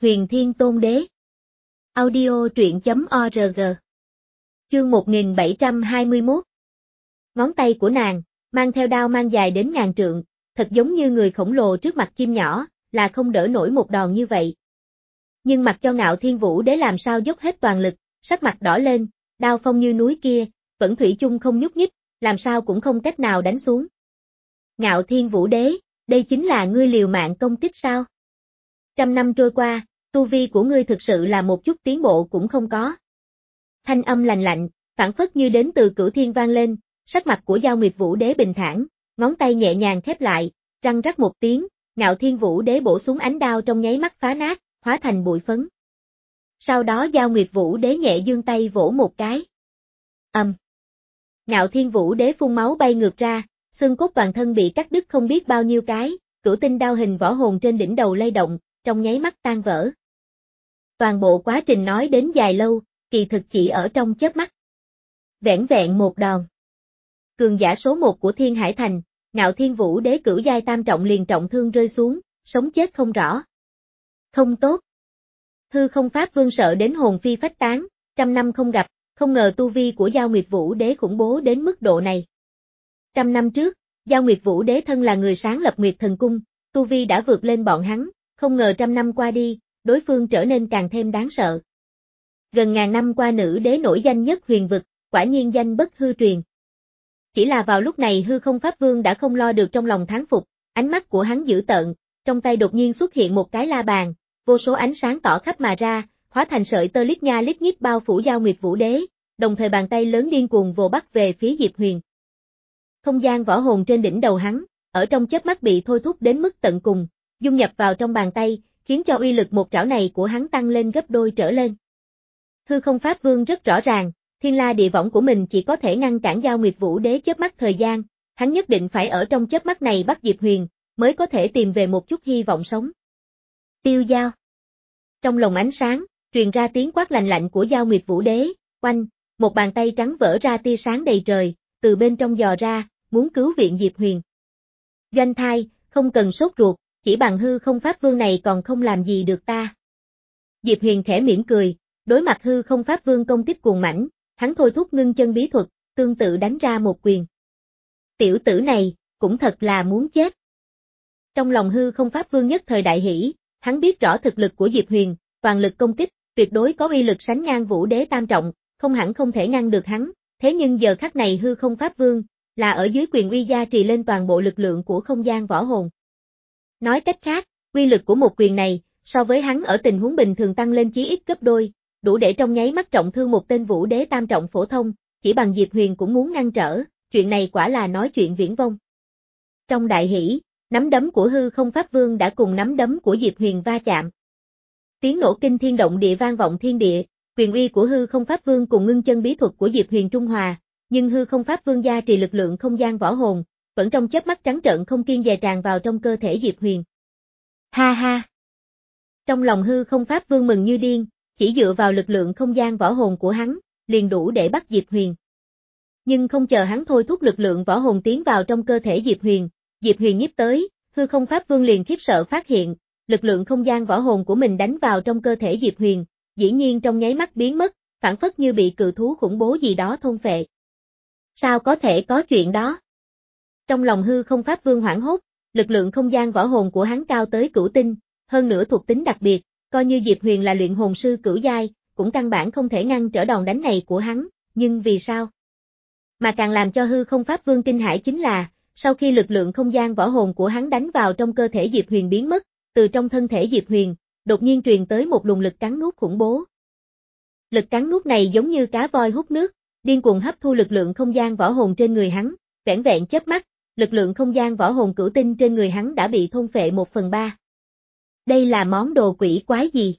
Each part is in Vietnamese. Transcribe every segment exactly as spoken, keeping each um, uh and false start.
Huyền Thiên Tôn Đế. Audio truyện chấm org. Chương một nghìn bảy trăm hai mươi mốt. Ngón tay của nàng, mang theo đao mang dài đến ngàn trượng, thật giống như người khổng lồ trước mặt chim nhỏ, là không đỡ nổi một đòn như vậy. Nhưng mặc cho Ngạo Thiên Vũ Đế làm sao dốc hết toàn lực, sắc mặt đỏ lên, đao phong như núi kia, vẫn thủy chung không nhúc nhích, làm sao cũng không cách nào đánh xuống. Ngạo Thiên Vũ Đế, đây chính là ngươi liều mạng công kích sao? Trăm năm trôi qua, tu vi của ngươi thực sự là một chút tiến bộ cũng không có. Thanh âm lành lạnh, phảng phất như đến từ cửu thiên vang lên, sắc mặt của Giao Nguyệt Vũ Đế bình thản, ngón tay nhẹ nhàng khép lại, răng rắc một tiếng, Ngạo Thiên Vũ Đế bổ xuống ánh đao trong nháy mắt phá nát, hóa thành bụi phấn. Sau đó Giao Nguyệt Vũ Đế nhẹ giương tay vỗ một cái. Ầm. Um. Ngạo Thiên Vũ Đế phun máu bay ngược ra, xương cốt toàn thân bị cắt đứt không biết bao nhiêu cái, cửu tinh đao hình võ hồn trên đỉnh đầu lay động, trong nháy mắt tan vỡ. Toàn bộ quá trình nói đến dài lâu, kỳ thực chỉ ở trong chớp mắt. Vẻn vẹn một đòn. Cường giả số một của Thiên Hải Thành, Ngạo Thiên Vũ Đế cửu giai tam trọng liền trọng thương rơi xuống, sống chết không rõ. Không tốt. Hư Không Pháp Vương sợ đến hồn phi phách tán, trăm năm không gặp, không ngờ tu vi của Giao Nguyệt Vũ Đế khủng bố đến mức độ này. Trăm năm trước, Giao Nguyệt Vũ Đế thân là người sáng lập Nguyệt Thần Cung, tu vi đã vượt lên bọn hắn, không ngờ trăm năm qua đi, đối phương trở nên càng thêm đáng sợ. Gần ngàn năm qua nữ đế nổi danh nhất huyền vực, quả nhiên danh bất hư truyền. Chỉ là vào lúc này Hư Không Pháp Vương đã không lo được trong lòng thán phục, ánh mắt của hắn dữ tợn, trong tay đột nhiên xuất hiện một cái la bàn, vô số ánh sáng tỏ khắp mà ra, hóa thành sợi tơ lít nha lít nhít bao phủ Giao Nguyệt Vũ Đế, đồng thời bàn tay lớn điên cuồng vồ bắt về phía Diệp Huyền. Không gian võ hồn trên đỉnh đầu hắn, ở trong chớp mắt bị thôi thúc đến mức tận cùng, dung nhập vào trong bàn tay, khiến cho uy lực một trảo này của hắn tăng lên gấp đôi trở lên. Hư Không Pháp Vương rất rõ ràng, thiên la địa võng của mình chỉ có thể ngăn cản Giao Nguyệt Vũ Đế chớp mắt thời gian, hắn nhất định phải ở trong chớp mắt này bắt Diệp Huyền, mới có thể tìm về một chút hy vọng sống. Tiêu Giao. Trong lồng ánh sáng, truyền ra tiếng quát lạnh lạnh của Giao Nguyệt Vũ Đế, oanh, một bàn tay trắng vỡ ra tia sáng đầy trời, từ bên trong dò ra, muốn cứu viện Diệp Huyền. Doanh Thai, không cần sốt ruột, chỉ bằng Hư Không Pháp Vương này còn không làm gì được ta. Diệp Huyền khẽ mỉm cười, đối mặt Hư Không Pháp Vương công kích cuồng mãnh, hắn thôi thúc ngưng chân bí thuật, tương tự đánh ra một quyền. Tiểu tử này, cũng thật là muốn chết. Trong lòng Hư Không Pháp Vương nhất thời đại hỉ, hắn biết rõ thực lực của Diệp Huyền, toàn lực công kích, tuyệt đối có uy lực sánh ngang Vũ Đế tam trọng, không hẳn không thể ngăn được hắn, thế nhưng giờ khắc này Hư Không Pháp Vương, là ở dưới quyền uy gia trì lên toàn bộ lực lượng của không gian võ hồn. Nói cách khác, uy lực của một quyền này, so với hắn ở tình huống bình thường tăng lên chí ít gấp đôi, đủ để trong nháy mắt trọng thương một tên Vũ Đế tam trọng phổ thông, chỉ bằng Diệp Huyền cũng muốn ngăn trở, chuyện này quả là nói chuyện viển vông. Trong đại hỷ, nắm đấm của Hư Không Pháp Vương đã cùng nắm đấm của Diệp Huyền va chạm. Tiếng nổ kinh thiên động địa vang vọng thiên địa, quyền uy của Hư Không Pháp Vương cùng ngưng chân bí thuật của Diệp Huyền trung hòa, nhưng Hư Không Pháp Vương gia trì lực lượng không gian võ hồn, vẫn trong chớp mắt trắng trợn không kiêng dè tràn vào trong cơ thể Diệp Huyền. Ha ha! Trong lòng Hư Không Pháp Vương mừng như điên, chỉ dựa vào lực lượng không gian võ hồn của hắn, liền đủ để bắt Diệp Huyền. Nhưng không chờ hắn thôi thúc lực lượng võ hồn tiến vào trong cơ thể Diệp Huyền, Diệp Huyền nhiếp tới, Hư Không Pháp Vương liền khiếp sợ phát hiện, lực lượng không gian võ hồn của mình đánh vào trong cơ thể Diệp Huyền, dĩ nhiên trong nháy mắt biến mất, phản phất như bị cự thú khủng bố gì đó thôn phệ. Sao có thể có chuyện đó? Trong lòng Hư Không Pháp Vương hoảng hốt, lực lượng không gian võ hồn của hắn cao tới cửu tinh, hơn nữa thuộc tính đặc biệt, coi như Diệp Huyền là luyện hồn sư cửu giai, cũng căn bản không thể ngăn trở đòn đánh này của hắn, nhưng vì sao? Mà càng làm cho Hư Không Pháp Vương kinh hãi chính là, sau khi lực lượng không gian võ hồn của hắn đánh vào trong cơ thể Diệp Huyền biến mất, từ trong thân thể Diệp Huyền, đột nhiên truyền tới một luồng lực cắn nuốt khủng bố. Lực cắn nuốt này giống như cá voi hút nước, điên cuồng hấp thu lực lượng không gian võ hồn trên người hắn, vẻn vẹn chớp mắt, lực lượng không gian võ hồn cửu tinh trên người hắn đã bị thôn phệ một phần ba. Đây là món đồ quỷ quái gì?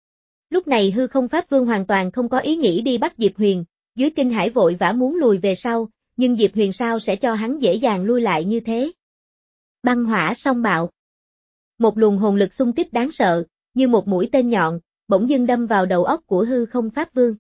Lúc này Hư Không Pháp Vương hoàn toàn không có ý nghĩ đi bắt Diệp Huyền, dưới kinh hãi vội vã muốn lùi về sau, nhưng Diệp Huyền sao sẽ cho hắn dễ dàng lui lại như thế? Băng hỏa song bạo. Một luồng hồn lực xung kích đáng sợ, như một mũi tên nhọn, bỗng dưng đâm vào đầu óc của Hư Không Pháp Vương.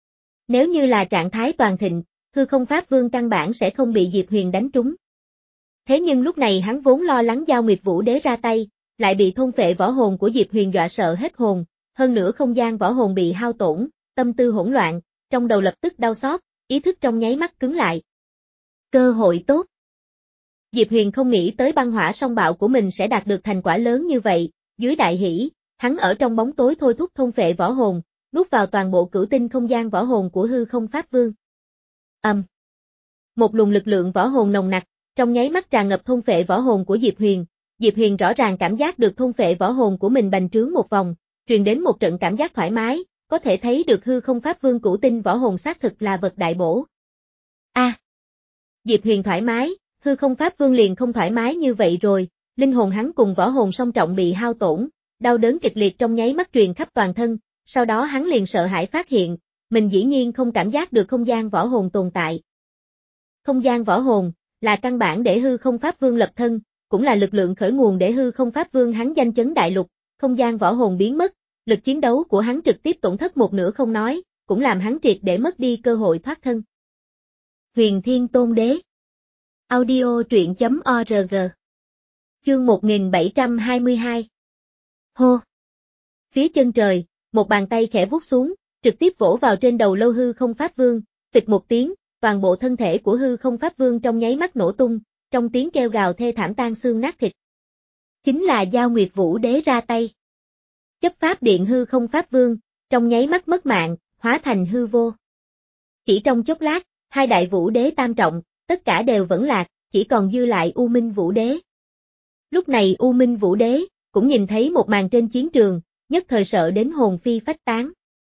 Nếu như là trạng thái toàn thịnh, Hư Không Pháp Vương căn bản sẽ không bị Diệp Huyền đánh trúng. Thế nhưng lúc này hắn vốn lo lắng Giao Nguyệt Vũ Đế ra tay, lại bị thôn phệ võ hồn của Diệp Huyền dọa sợ hết hồn, hơn nữa không gian võ hồn bị hao tổn, tâm tư hỗn loạn, trong đầu lập tức đau xót, ý thức trong nháy mắt cứng lại. Cơ hội tốt. Diệp Huyền không nghĩ tới băng hỏa song bạo của mình sẽ đạt được thành quả lớn như vậy, dưới đại hỷ, hắn ở trong bóng tối thôi thúc thôn phệ võ hồn, nuốt vào toàn bộ cửu tinh không gian võ hồn của hư không pháp vương. Âm. Um. Một luồng lực lượng võ hồn nồng nặc, trong nháy mắt tràn ngập thôn phệ võ hồn của Diệp Huyền. Diệp Huyền rõ ràng cảm giác được thôn phệ võ hồn của mình bành trướng một vòng, truyền đến một trận cảm giác thoải mái, có thể thấy được hư không pháp vương cửu tinh võ hồn xác thực là vật đại bổ. A. À. Diệp Huyền thoải mái, hư không pháp vương liền không thoải mái như vậy rồi, linh hồn hắn cùng võ hồn song trọng bị hao tổn, đau đớn kịch liệt trong nháy mắt truyền khắp toàn thân, sau đó hắn liền sợ hãi phát hiện, mình dĩ nhiên không cảm giác được không gian võ hồn tồn tại. Không gian võ hồn là căn bản để hư không pháp vương lập thân, cũng là lực lượng khởi nguồn để hư không pháp vương hắn danh chấn đại lục, không gian võ hồn biến mất, lực chiến đấu của hắn trực tiếp tổn thất một nửa không nói, cũng làm hắn triệt để mất đi cơ hội thoát thân. Huyền Thiên Tôn Đế. Audio truyện chấm org. Chương một nghìn bảy trăm hai mươi hai. Hô. Phía chân trời, một bàn tay khẽ vuốt xuống, trực tiếp vỗ vào trên đầu lâu hư không pháp vương, phịch một tiếng, toàn bộ thân thể của hư không pháp vương trong nháy mắt nổ tung, trong tiếng kêu gào thê thảm tan xương nát thịt. Chính là Giao Nguyệt Vũ Đế ra tay. Chấp pháp điện hư không pháp vương, trong nháy mắt mất mạng, hóa thành hư vô. Chỉ trong chốc lát, hai đại vũ đế tam trọng, tất cả đều vẫn lạc, chỉ còn dư lại U Minh Vũ Đế. Lúc này U Minh Vũ Đế, cũng nhìn thấy một màn trên chiến trường, nhất thời sợ đến hồn phi phách tán.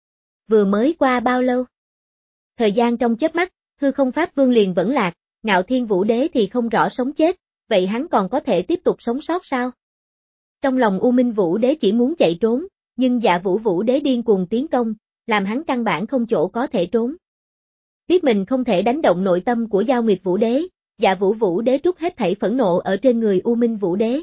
Vừa mới qua bao lâu? Thời gian trong chớp mắt, hư không pháp vương liền vẫn lạc, Ngạo Thiên Vũ Đế thì không rõ sống chết, vậy hắn còn có thể tiếp tục sống sót sao? Trong lòng U Minh Vũ Đế chỉ muốn chạy trốn, nhưng Dạ Vũ Vũ Đế điên cuồng tiến công, làm hắn căn bản không chỗ có thể trốn. Biết mình không thể đánh động nội tâm của Giao Nguyệt Vũ Đế, Dạ Vũ Vũ Đế trút hết thảy phẫn nộ ở trên người U Minh Vũ Đế.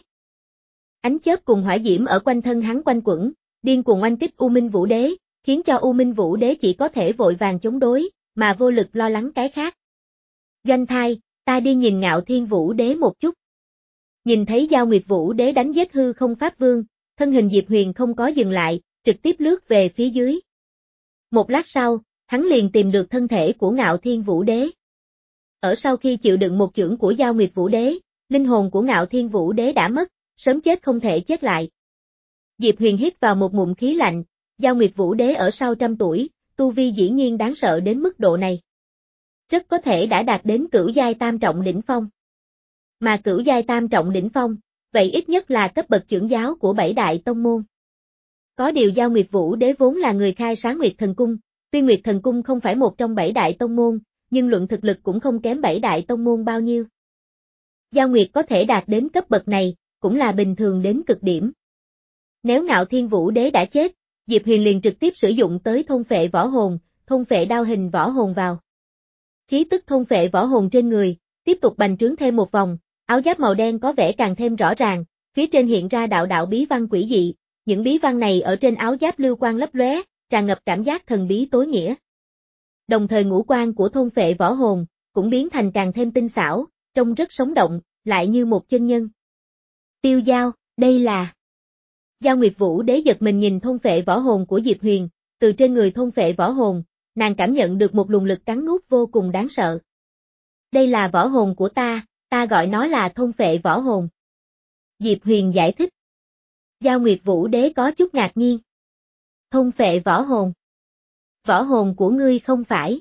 Ánh chớp cùng hỏa diễm ở quanh thân hắn quanh quẩn, điên cuồng oanh kích U Minh Vũ Đế, khiến cho U Minh Vũ Đế chỉ có thể vội vàng chống đối, mà vô lực lo lắng cái khác. Doanh Thai, ta đi nhìn Ngạo Thiên Vũ Đế một chút. Nhìn thấy Giao Nguyệt Vũ Đế đánh giết hư không pháp vương, thân hình Diệp Huyền không có dừng lại, trực tiếp lướt về phía dưới. Một lát sau, hắn liền tìm được thân thể của Ngạo Thiên Vũ Đế. Ở sau khi chịu đựng một chưởng của Giao Nguyệt Vũ Đế, linh hồn của Ngạo Thiên Vũ Đế đã mất, sớm chết không thể chết lại. Diệp Huyền hít vào một ngụm khí lạnh, Giao Nguyệt Vũ Đế ở sau trăm tuổi, tu vi dĩ nhiên đáng sợ đến mức độ này. Rất có thể đã đạt đến cửu giai tam trọng đỉnh phong. Mà cửu giai tam trọng đỉnh phong, vậy ít nhất là cấp bậc trưởng giáo của bảy đại tông môn. Có điều Giao Nguyệt Vũ Đế vốn là người khai sáng Nguyệt Thần Cung, tuy Nguyệt Thần Cung không phải một trong bảy đại tông môn, nhưng luận thực lực cũng không kém bảy đại tông môn bao nhiêu. Giao Nguyệt có thể đạt đến cấp bậc này, cũng là bình thường đến cực điểm. Nếu Ngạo Thiên Vũ Đế đã chết, Diệp Huyền liền trực tiếp sử dụng tới thôn phệ võ hồn, thôn phệ đao hình võ hồn vào. Khí tức thôn phệ võ hồn trên người, tiếp tục bành trướng thêm một vòng, áo giáp màu đen có vẻ càng thêm rõ ràng, phía trên hiện ra đạo đạo bí văn quỷ dị, những bí văn này ở trên áo giáp lưu quang lấp lóe, tràn ngập cảm giác thần bí tối nghĩa. Đồng thời ngũ quan của thôn phệ võ hồn, cũng biến thành càng thêm tinh xảo, trông rất sống động, lại như một chân nhân. Tiêu Giao, đây là... Giao Nguyệt Vũ Đế giật mình nhìn thôn phệ võ hồn của Diệp Huyền, từ trên người thôn phệ võ hồn, nàng cảm nhận được một luồng lực cắn nuốt vô cùng đáng sợ. Đây là võ hồn của ta, ta gọi nó là thôn phệ võ hồn. Diệp Huyền giải thích. Giao Nguyệt Vũ Đế có chút ngạc nhiên. Thôn phệ võ hồn. Võ hồn của ngươi không phải.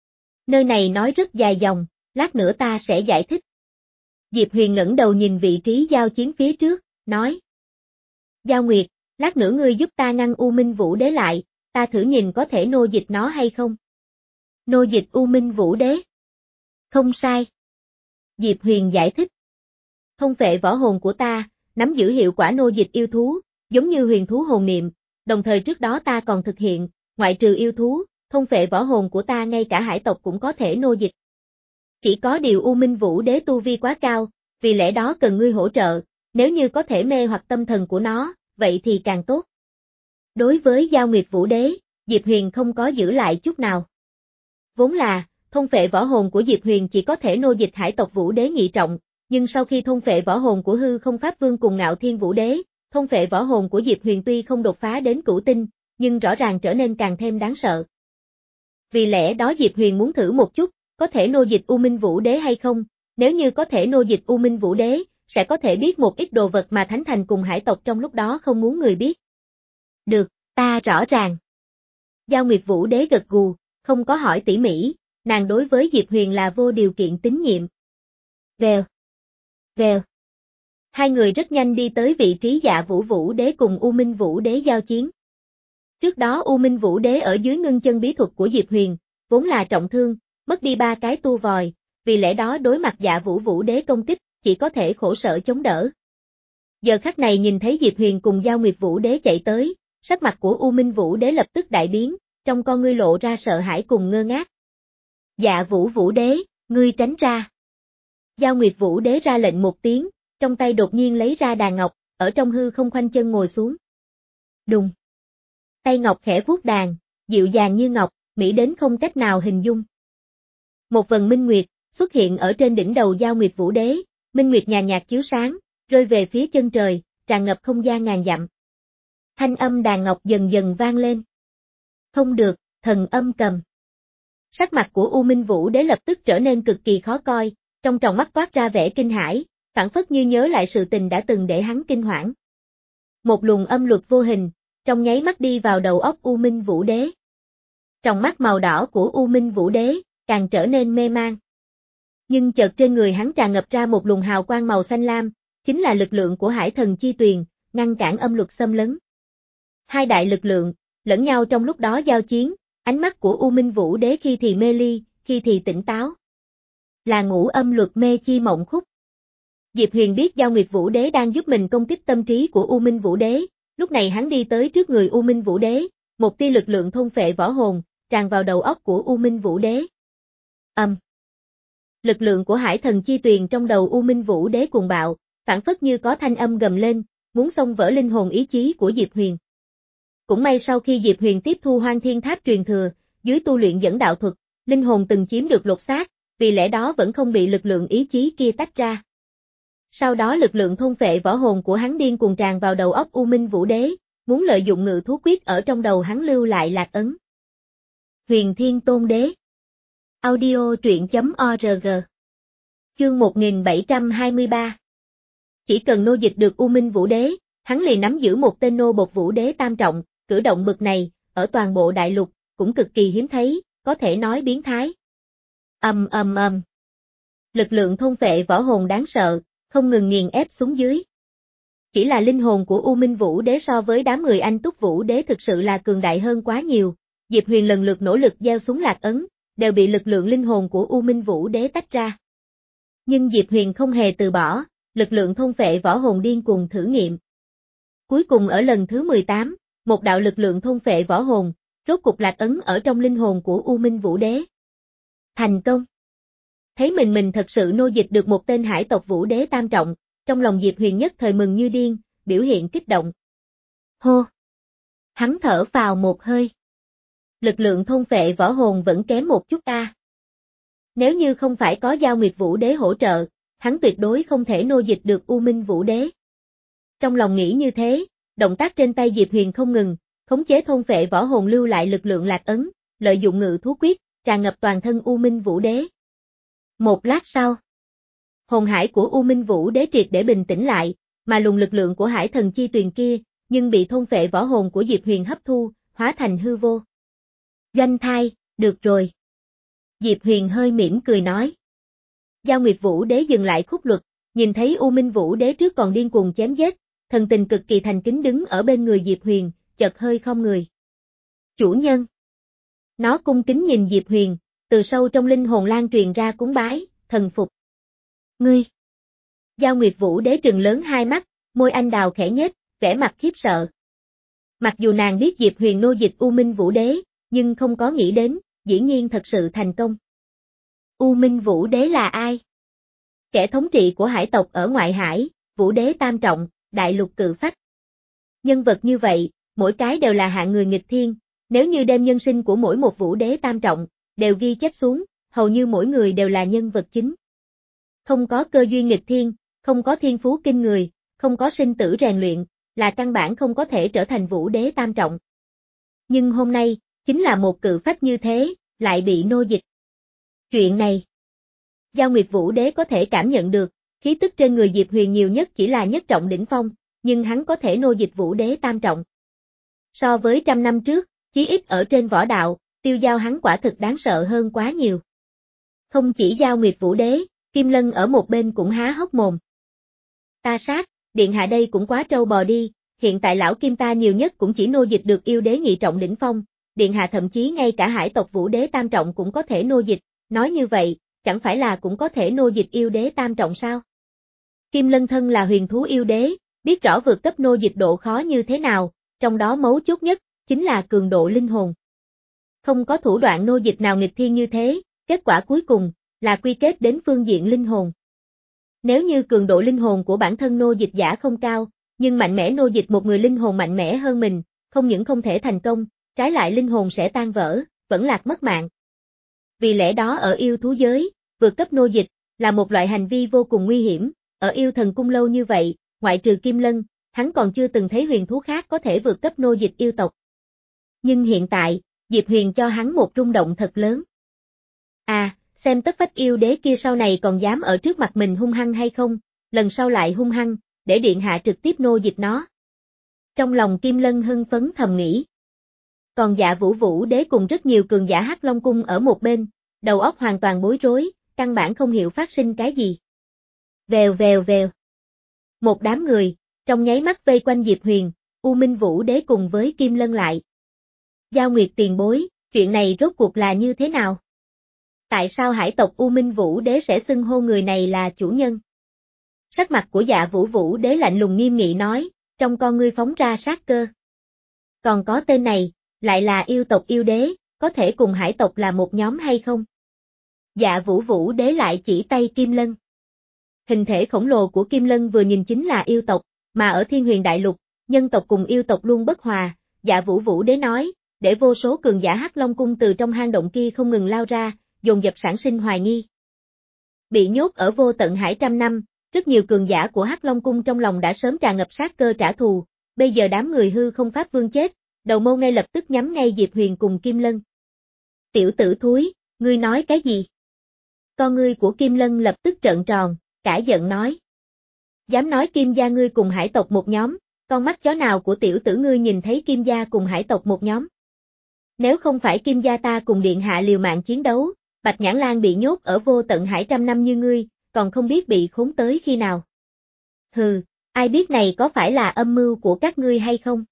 Nơi này nói rất dài dòng, lát nữa ta sẽ giải thích. Diệp Huyền ngẩng đầu nhìn vị trí giao chiến phía trước, nói. Giao Nguyệt, lát nữa ngươi giúp ta ngăn U Minh Vũ Đế lại, ta thử nhìn có thể nô dịch nó hay không. Nô dịch U Minh Vũ Đế. Không sai. Diệp Huyền giải thích. Thôn phệ võ hồn của ta, nắm giữ hiệu quả nô dịch yêu thú, giống như huyền thú hồn niệm, đồng thời trước đó ta còn thực hiện, ngoại trừ yêu thú, thôn phệ võ hồn của ta ngay cả hải tộc cũng có thể nô dịch. Chỉ có điều U Minh Vũ Đế tu vi quá cao, vì lẽ đó cần ngươi hỗ trợ, nếu như có thể mê hoặc tâm thần của nó, vậy thì càng tốt. Đối với Giao Nguyệt Vũ Đế, Diệp Huyền không có giữ lại chút nào. Vốn là, thôn phệ võ hồn của Diệp Huyền chỉ có thể nô dịch hải tộc Vũ Đế nhị trọng, nhưng sau khi thôn phệ võ hồn của hư không pháp vương cùng Ngạo Thiên Vũ Đế, thôn phệ võ hồn của Diệp Huyền tuy không đột phá đến cửu tinh, nhưng rõ ràng trở nên càng thêm đáng sợ. Vì lẽ đó Diệp Huyền muốn thử một chút, có thể nô dịch U Minh Vũ Đế hay không, nếu như có thể nô dịch U Minh Vũ Đế, sẽ có thể biết một ít đồ vật mà Thánh Thành cùng hải tộc trong lúc đó không muốn người biết. Được, ta rõ ràng. Giao Nguyệt Vũ Đế gật gù, không có hỏi tỉ mỉ, nàng đối với Diệp Huyền là vô điều kiện tín nhiệm. Vèo. Vèo. Hai người rất nhanh đi tới vị trí Dạ Vũ Vũ Đế cùng U Minh Vũ Đế giao chiến. Trước đó U Minh Vũ Đế ở dưới ngưng chân bí thuật của Diệp Huyền, vốn là trọng thương, mất đi ba cái tu vòi, vì lẽ đó đối mặt Dạ Vũ Vũ Đế công kích, chỉ có thể khổ sở chống đỡ. Giờ khắc này nhìn thấy Diệp Huyền cùng Giao Nguyệt Vũ Đế chạy tới, sắc mặt của U Minh Vũ Đế lập tức đại biến, trong con ngươi lộ ra sợ hãi cùng ngơ ngác. Dạ Vũ Vũ Đế, ngươi tránh ra. Giao Nguyệt Vũ Đế ra lệnh một tiếng, trong tay đột nhiên lấy ra đàn ngọc, ở trong hư không khoanh chân ngồi xuống. Đùng. Tay ngọc khẽ vuốt đàn, dịu dàng như ngọc, mỹ đến không cách nào hình dung. Một vần minh nguyệt xuất hiện ở trên đỉnh đầu Giao Nguyệt Vũ Đế, minh nguyệt nhàn nhạt chiếu sáng, rơi về phía chân trời, tràn ngập không gian ngàn dặm. Thanh âm đàn ngọc dần dần vang lên. Không được, thần âm cầm. Sắc mặt của U Minh Vũ Đế lập tức trở nên cực kỳ khó coi, trong tròng mắt toát ra vẻ kinh hãi, phảng phất như nhớ lại sự tình đã từng để hắn kinh hoảng. Một luồng âm luật vô hình, trong nháy mắt đi vào đầu óc U Minh Vũ Đế. Tròng mắt màu đỏ của U Minh Vũ Đế, càng trở nên mê man. Nhưng chợt trên người hắn tràn ngập ra một luồng hào quang màu xanh lam, chính là lực lượng của Hải Thần Chi Tuyền, ngăn cản âm luật xâm lấn. Hai đại lực lượng, lẫn nhau trong lúc đó giao chiến, ánh mắt của U Minh Vũ Đế khi thì mê ly, khi thì tỉnh táo. Là ngũ âm luật mê chi mộng khúc. Diệp Huyền biết Giao Nguyệt Vũ Đế đang giúp mình công kích tâm trí của U Minh Vũ Đế, lúc này hắn đi tới trước người U Minh Vũ Đế, một tia lực lượng thôn phệ võ hồn, tràn vào đầu óc của U Minh Vũ Đế. Âm. Lực lượng của Hải Thần Chi Tuyền trong đầu U Minh Vũ Đế cuồng bạo, phảng phất như có thanh âm gầm lên, muốn xông vỡ linh hồn ý chí của Diệp Huyền. Cũng may sau khi Diệp Huyền tiếp thu Hoang Thiên Tháp truyền thừa, dưới tu luyện dẫn đạo thuật, linh hồn từng chiếm được lột xác, vì lẽ đó vẫn không bị lực lượng ý chí kia tách ra. Sau đó lực lượng thôn phệ võ hồn của hắn điên cuồng tràn vào đầu óc U Minh Vũ Đế, muốn lợi dụng ngự thú quyết ở trong đầu hắn lưu lại lạc ấn. Huyền Thiên Tôn Đế. Audio truyện chấm org. Chương một nghìn bảy trăm hai mươi ba. Chỉ cần nô dịch được U Minh Vũ Đế, hắn liền nắm giữ một tên nô bộc Vũ Đế tam trọng, cử động bực này, ở toàn bộ đại lục, cũng cực kỳ hiếm thấy, có thể nói biến thái. Ầm ầm ầm. Lực lượng thôn phệ võ hồn đáng sợ, không ngừng nghiền ép xuống dưới. Chỉ là linh hồn của U Minh Vũ Đế so với đám người anh Túc Vũ Đế thực sự là cường đại hơn quá nhiều, Diệp Huyền lần lượt nỗ lực gieo xuống lạc ấn, đều bị lực lượng linh hồn của U Minh Vũ Đế tách ra. Nhưng Diệp Huyền không hề từ bỏ, lực lượng thôn phệ võ hồn điên cuồng thử nghiệm. Cuối cùng ở lần thứ mười tám, một đạo lực lượng thôn phệ võ hồn, rốt cục lạc ấn ở trong linh hồn của U Minh Vũ Đế. Thành công. Thấy mình mình thật sự nô dịch được một tên hải tộc Vũ Đế tam trọng, trong lòng Diệp Huyền nhất thời mừng như điên, biểu hiện kích động. Hô. Hắn thở phào một hơi. Lực lượng thôn phệ võ hồn vẫn kém một chút a. Nếu như không phải có Giao Nguyệt Vũ Đế hỗ trợ, hắn tuyệt đối không thể nô dịch được U Minh Vũ Đế. Trong lòng nghĩ như thế, động tác trên tay Diệp Huyền không ngừng, khống chế thôn phệ võ hồn lưu lại lực lượng lạc ấn, lợi dụng ngự thú quyết, tràn ngập toàn thân U Minh Vũ Đế. Một lát sau, hồn hải của U Minh Vũ Đế triệt để bình tĩnh lại, mà luồng lực lượng của Hải Thần Chi Tuyền kia, nhưng bị thôn phệ võ hồn của Diệp Huyền hấp thu, hóa thành hư vô. Doanh thai, được rồi. Diệp Huyền hơi mỉm cười nói. Giao Nguyệt Vũ Đế dừng lại khúc luật, nhìn thấy U Minh Vũ Đế trước còn điên cuồng chém giết, thần tình cực kỳ thành kính đứng ở bên người Diệp Huyền, chợt hơi khom người. Chủ nhân. Nó cung kính nhìn Diệp Huyền, từ sâu trong linh hồn lan truyền ra cúng bái, thần phục. Ngươi. Giao Nguyệt Vũ Đế trừng lớn hai mắt, môi anh đào khẽ nhếch, vẻ mặt khiếp sợ. Mặc dù nàng biết Diệp Huyền nô dịch U Minh Vũ Đế, nhưng không có nghĩ đến, dĩ nhiên thật sự thành công. U Minh Vũ Đế là ai? Kẻ thống trị của hải tộc ở ngoại hải, Vũ Đế tam trọng, đại lục cự phách. Nhân vật như vậy, mỗi cái đều là hạng người nghịch thiên, nếu như đem nhân sinh của mỗi một Vũ Đế tam trọng, đều ghi chép xuống, hầu như mỗi người đều là nhân vật chính. Không có cơ duyên nghịch thiên, không có thiên phú kinh người, không có sinh tử rèn luyện, là căn bản không có thể trở thành Vũ Đế tam trọng. Nhưng hôm nay, chính là một cự phách như thế, lại bị nô dịch. Chuyện này, Giao Nguyệt Vũ Đế có thể cảm nhận được, khí tức trên người Diệp Huyền nhiều nhất chỉ là nhất trọng đỉnh phong, nhưng hắn có thể nô dịch Vũ Đế tam trọng. So với trăm năm trước, chí ít ở trên võ đạo, tiêu giao hắn quả thực đáng sợ hơn quá nhiều. Không chỉ Giao Nguyệt Vũ Đế, Kim Lân ở một bên cũng há hốc mồm. Ta sát, điện hạ đây cũng quá trâu bò đi, hiện tại lão Kim ta nhiều nhất cũng chỉ nô dịch được yêu đế nhị trọng đỉnh phong, điện hạ thậm chí ngay cả hải tộc Vũ Đế tam trọng cũng có thể nô dịch, nói như vậy, chẳng phải là cũng có thể nô dịch yêu đế tam trọng sao? Kim Lân thân là huyền thú yêu đế, biết rõ vượt cấp nô dịch độ khó như thế nào, trong đó mấu chốt nhất, chính là cường độ linh hồn. Không có thủ đoạn nô dịch nào nghịch thiên như thế, kết quả cuối cùng, là quy kết đến phương diện linh hồn. Nếu như cường độ linh hồn của bản thân nô dịch giả không cao, nhưng mạnh mẽ nô dịch một người linh hồn mạnh mẽ hơn mình, không những không thể thành công, trái lại linh hồn sẽ tan vỡ, vẫn lạc mất mạng. Vì lẽ đó ở yêu thú giới, vượt cấp nô dịch, là một loại hành vi vô cùng nguy hiểm, ở yêu thần cung lâu như vậy, ngoại trừ Kim Lân, hắn còn chưa từng thấy huyền thú khác có thể vượt cấp nô dịch yêu tộc. Nhưng hiện tại, Diệp Huyền cho hắn một rung động thật lớn. À, xem tất phách yêu đế kia sau này còn dám ở trước mặt mình hung hăng hay không, lần sau lại hung hăng, để điện hạ trực tiếp nô dịch nó. Trong lòng Kim Lân hưng phấn thầm nghĩ. Còn Dạ Vũ Vũ đế cùng rất nhiều cường giả Hắc Long cung ở một bên, đầu óc hoàn toàn bối rối, căn bản không hiểu phát sinh cái gì. Vèo vèo vèo. Một đám người, trong nháy mắt vây quanh Diệp Huyền, U Minh Vũ đế cùng với Kim Lân lại. Giao Nguyệt tiền bối, chuyện này rốt cuộc là như thế nào? Tại sao hải tộc U Minh Vũ đế sẽ xưng hô người này là chủ nhân? Sắc mặt của Dạ Vũ Vũ đế lạnh lùng nghiêm nghị nói, trong con ngươi phóng ra sát cơ. Còn có tên này, lại là yêu tộc yêu đế, có thể cùng hải tộc là một nhóm hay không? Dạ Vũ Vũ đế lại chỉ tay Kim Lân. Hình thể khổng lồ của Kim Lân vừa nhìn chính là yêu tộc, mà ở Thiên Huyền Đại Lục, nhân tộc cùng yêu tộc luôn bất hòa, Dạ Vũ Vũ đế nói, để vô số cường giả Hắc Long cung từ trong hang động kia không ngừng lao ra, dồn dập sản sinh hoài nghi. Bị nhốt ở vô tận hải trăm năm, rất nhiều cường giả của Hắc Long cung trong lòng đã sớm tràn ngập sát cơ trả thù, bây giờ đám người hư không pháp vương chết, đầu mâu ngay lập tức nhắm ngay Diệp Huyền cùng Kim Lân. Tiểu tử thúi, ngươi nói cái gì? Con ngươi của Kim Lân lập tức trợn tròn, cả giận nói. Dám nói Kim gia ngươi cùng hải tộc một nhóm, con mắt chó nào của tiểu tử ngươi nhìn thấy Kim gia cùng hải tộc một nhóm? Nếu không phải Kim gia ta cùng điện hạ liều mạng chiến đấu, Bạch Nhãn Lang bị nhốt ở vô tận hải trăm năm như ngươi, còn không biết bị khốn tới khi nào. Hừ, ai biết này có phải là âm mưu của các ngươi hay không?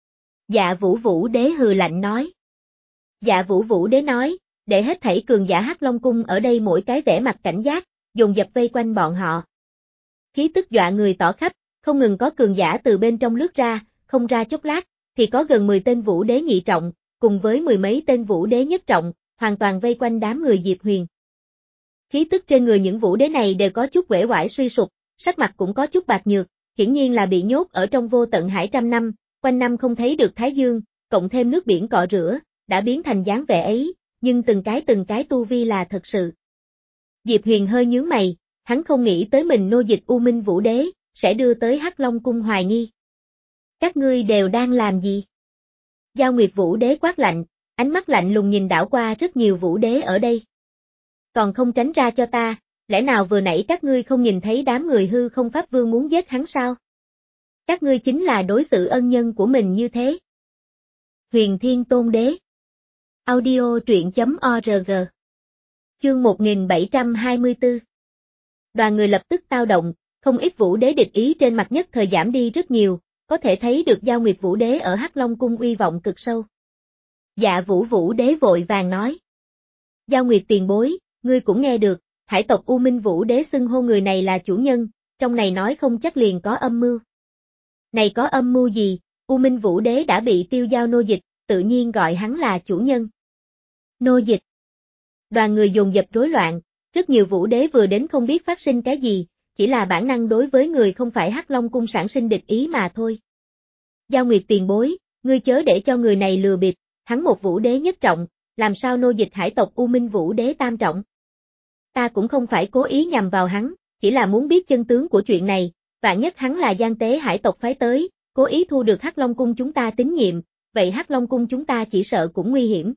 Dạ Vũ Vũ đế hừ lạnh nói. Dạ Vũ Vũ đế nói, để hết thảy cường giả Hắc Long cung ở đây mỗi cái vẻ mặt cảnh giác, dồn dập vây quanh bọn họ. Khí tức dọa người tỏ khắp, không ngừng có cường giả từ bên trong lướt ra, không ra chốc lát, thì có gần mười tên vũ đế nhị trọng, cùng với mười mấy tên vũ đế nhất trọng, hoàn toàn vây quanh đám người Diệp Huyền. Khí tức trên người những vũ đế này đều có chút uể oải suy sụp, sắc mặt cũng có chút bạc nhược, hiển nhiên là bị nhốt ở trong vô tận hải trăm năm, quanh năm không thấy được thái dương, cộng thêm nước biển cọ rửa, đã biến thành dáng vẻ ấy, nhưng từng cái từng cái tu vi là thật sự. Diệp Huyền hơi nhướng mày, hắn không nghĩ tới mình nô dịch U Minh Vũ Đế, sẽ đưa tới Hắc Long cung hoài nghi. Các ngươi đều đang làm gì? Giao Nguyệt Vũ Đế quát lạnh, ánh mắt lạnh lùng nhìn đảo qua rất nhiều vũ đế ở đây. Còn không tránh ra cho ta, lẽ nào vừa nãy các ngươi không nhìn thấy đám người hư không pháp vương muốn giết hắn sao? Các ngươi chính là đối xử ân nhân của mình như thế. Huyền Thiên Tôn Đế. Audio truyện chấm org. Chương một nghìn bảy trăm hai mươi tư. Đoàn người lập tức tao động, không ít vũ đế địch ý trên mặt nhất thời giảm đi rất nhiều, có thể thấy được Giao Nguyệt Vũ Đế ở Hắc Long cung uy vọng cực sâu. Dạ Vũ Vũ Đế vội vàng nói. Giao Nguyệt tiền bối, ngươi cũng nghe được, hải tộc U Minh Vũ Đế xưng hô người này là chủ nhân, trong này nói không chắc liền có âm mưu. Này có âm mưu gì, U Minh Vũ Đế đã bị tiêu giao nô dịch, tự nhiên gọi hắn là chủ nhân. Nô dịch. Đoàn người dồn dập rối loạn, rất nhiều vũ đế vừa đến không biết phát sinh cái gì, chỉ là bản năng đối với người không phải Hắc Long cung sản sinh địch ý mà thôi. Giao Nguyệt tiền bối, ngươi chớ để cho người này lừa bịp, hắn một vũ đế nhất trọng, làm sao nô dịch hải tộc U Minh Vũ Đế tam trọng. Ta cũng không phải cố ý nhằm vào hắn, chỉ là muốn biết chân tướng của chuyện này, vạn nhất hắn là gian tế hải tộc phái tới, cố ý thu được Hắc Long cung chúng ta tín nhiệm, vậy Hắc Long cung chúng ta chỉ sợ cũng nguy hiểm.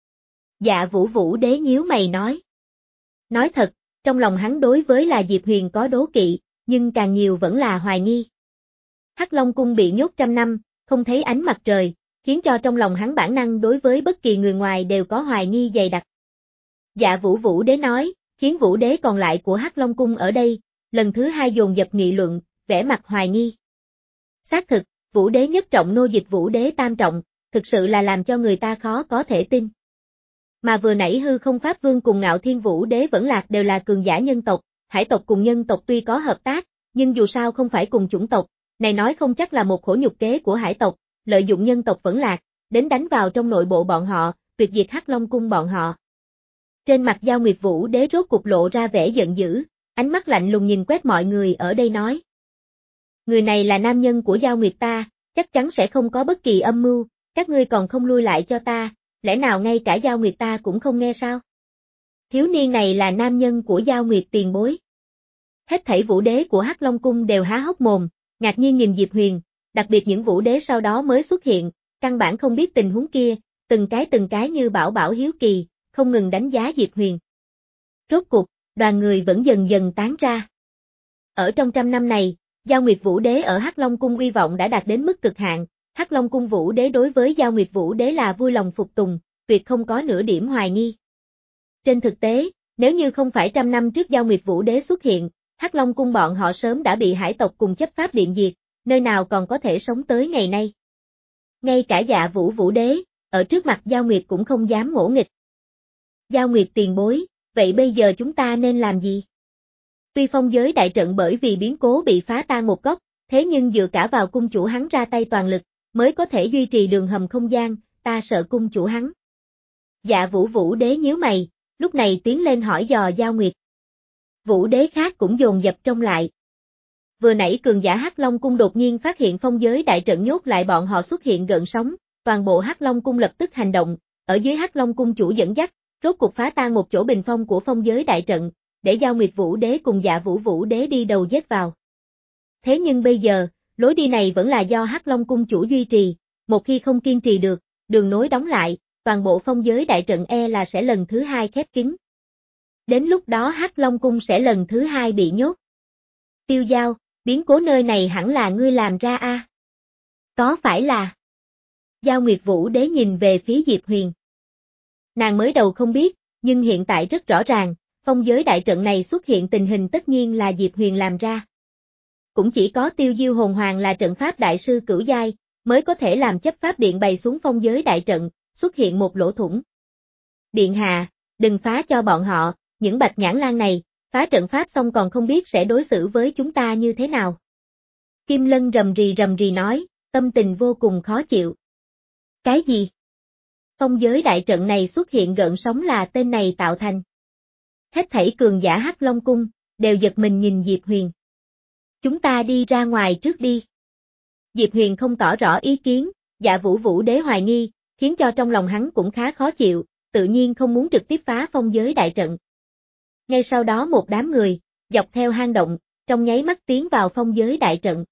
Dạ Vũ Vũ Đế nhíu mày nói. Nói thật, trong lòng hắn đối với là Diệp Huyền có đố kỵ, nhưng càng nhiều vẫn là hoài nghi. Hắc Long cung bị nhốt trăm năm, không thấy ánh mặt trời, khiến cho trong lòng hắn bản năng đối với bất kỳ người ngoài đều có hoài nghi dày đặc. Dạ Vũ Vũ Đế nói, khiến Vũ Đế còn lại của Hắc Long cung ở đây, lần thứ hai dồn dập nghị luận, vẻ mặt hoài nghi. Xác thực, Vũ Đế nhất trọng nô dịch Vũ Đế tam trọng, thực sự là làm cho người ta khó có thể tin. Mà vừa nãy Hư Không Pháp Vương cùng Ngạo Thiên Vũ Đế vẫn lạc đều là cường giả nhân tộc, hải tộc cùng nhân tộc tuy có hợp tác, nhưng dù sao không phải cùng chủng tộc, này nói không chắc là một khổ nhục kế của hải tộc, lợi dụng nhân tộc vẫn lạc, đến đánh vào trong nội bộ bọn họ, tuyệt diệt Hắc Long cung bọn họ. Trên mặt Giao Nguyệt Vũ Đế rốt cục lộ ra vẻ giận dữ, ánh mắt lạnh lùng nhìn quét mọi người ở đây nói. Người này là nam nhân của Giao Nguyệt ta, chắc chắn sẽ không có bất kỳ âm mưu, các ngươi còn không lui lại cho ta, lẽ nào ngay cả Giao Nguyệt ta cũng không nghe sao? Thiếu niên này là nam nhân của Giao Nguyệt tiền bối. Hết thảy vũ đế của Hắc Long cung đều há hốc mồm, ngạc nhiên nhìn Diệp Huyền, đặc biệt những vũ đế sau đó mới xuất hiện, căn bản không biết tình huống kia, từng cái từng cái như bảo bảo hiếu kỳ, không ngừng đánh giá Diệp Huyền. Rốt cục, đoàn người vẫn dần dần tán ra. Ở trong trăm năm này, Giao Nguyệt Vũ Đế ở Hắc Long cung uy vọng đã đạt đến mức cực hạn, Hắc Long cung Vũ Đế đối với Giao Nguyệt Vũ Đế là vui lòng phục tùng, tuyệt không có nửa điểm hoài nghi. Trên thực tế, nếu như không phải trăm năm trước Giao Nguyệt Vũ Đế xuất hiện, Hắc Long cung bọn họ sớm đã bị hải tộc cùng chấp pháp điện diệt, nơi nào còn có thể sống tới ngày nay. Ngay cả Dạ Vũ Vũ Đế, ở trước mặt Giao Nguyệt cũng không dám ngỗ nghịch. Giao Nguyệt tiền bối, vậy bây giờ chúng ta nên làm gì? Tuy phong giới đại trận bởi vì biến cố bị phá tan một góc, thế nhưng dựa cả vào cung chủ hắn ra tay toàn lực, mới có thể duy trì đường hầm không gian, ta sợ cung chủ hắn. Dạ Vũ Vũ Đế nhíu mày, lúc này tiến lên hỏi dò Giao Nguyệt. Vũ Đế khác cũng dồn dập trông lại. Vừa nãy cường giả Hắc Long cung đột nhiên phát hiện phong giới đại trận nhốt lại bọn họ xuất hiện gợn sóng, toàn bộ Hắc Long cung lập tức hành động, ở dưới Hắc Long cung chủ dẫn dắt, rốt cục phá tan một chỗ bình phong của phong giới đại trận, để Giao Nguyệt Vũ Đế cùng Dạ Vũ Vũ Đế đi đầu giết vào. Thế nhưng bây giờ, lối đi này vẫn là do Hắc Long cung chủ duy trì, một khi không kiên trì được, đường nối đóng lại, toàn bộ phong giới đại trận e là sẽ lần thứ hai khép kín. Đến lúc đó Hắc Long cung sẽ lần thứ hai bị nhốt. Tiêu Giao, biến cố nơi này hẳn là ngươi làm ra a? À? Có phải là? Giao Nguyệt Vũ Đế nhìn về phía Diệp Huyền. Nàng mới đầu không biết, nhưng hiện tại rất rõ ràng, phong giới đại trận này xuất hiện tình hình tất nhiên là Diệp Huyền làm ra. Cũng chỉ có Tiêu Diêu Hồn Hoàng là trận pháp đại sư cửu giai, mới có thể làm chấp pháp điện bày xuống phong giới đại trận, xuất hiện một lỗ thủng. Điện hạ, đừng phá cho bọn họ, những bạch nhãn lang này, phá trận pháp xong còn không biết sẽ đối xử với chúng ta như thế nào. Kim Lân rầm rì rầm rì nói, tâm tình vô cùng khó chịu. Cái gì? Phong giới đại trận này xuất hiện gợn sóng là tên này tạo thành. Hết thảy cường giả Hắc Long cung, đều giật mình nhìn Diệp Huyền. Chúng ta đi ra ngoài trước đi. Diệp Huyền không tỏ rõ ý kiến, Dạ Vũ Vũ Đế hoài nghi, khiến cho trong lòng hắn cũng khá khó chịu, tự nhiên không muốn trực tiếp phá phong giới đại trận. Ngay sau đó một đám người, dọc theo hang động, trong nháy mắt tiến vào phong giới đại trận.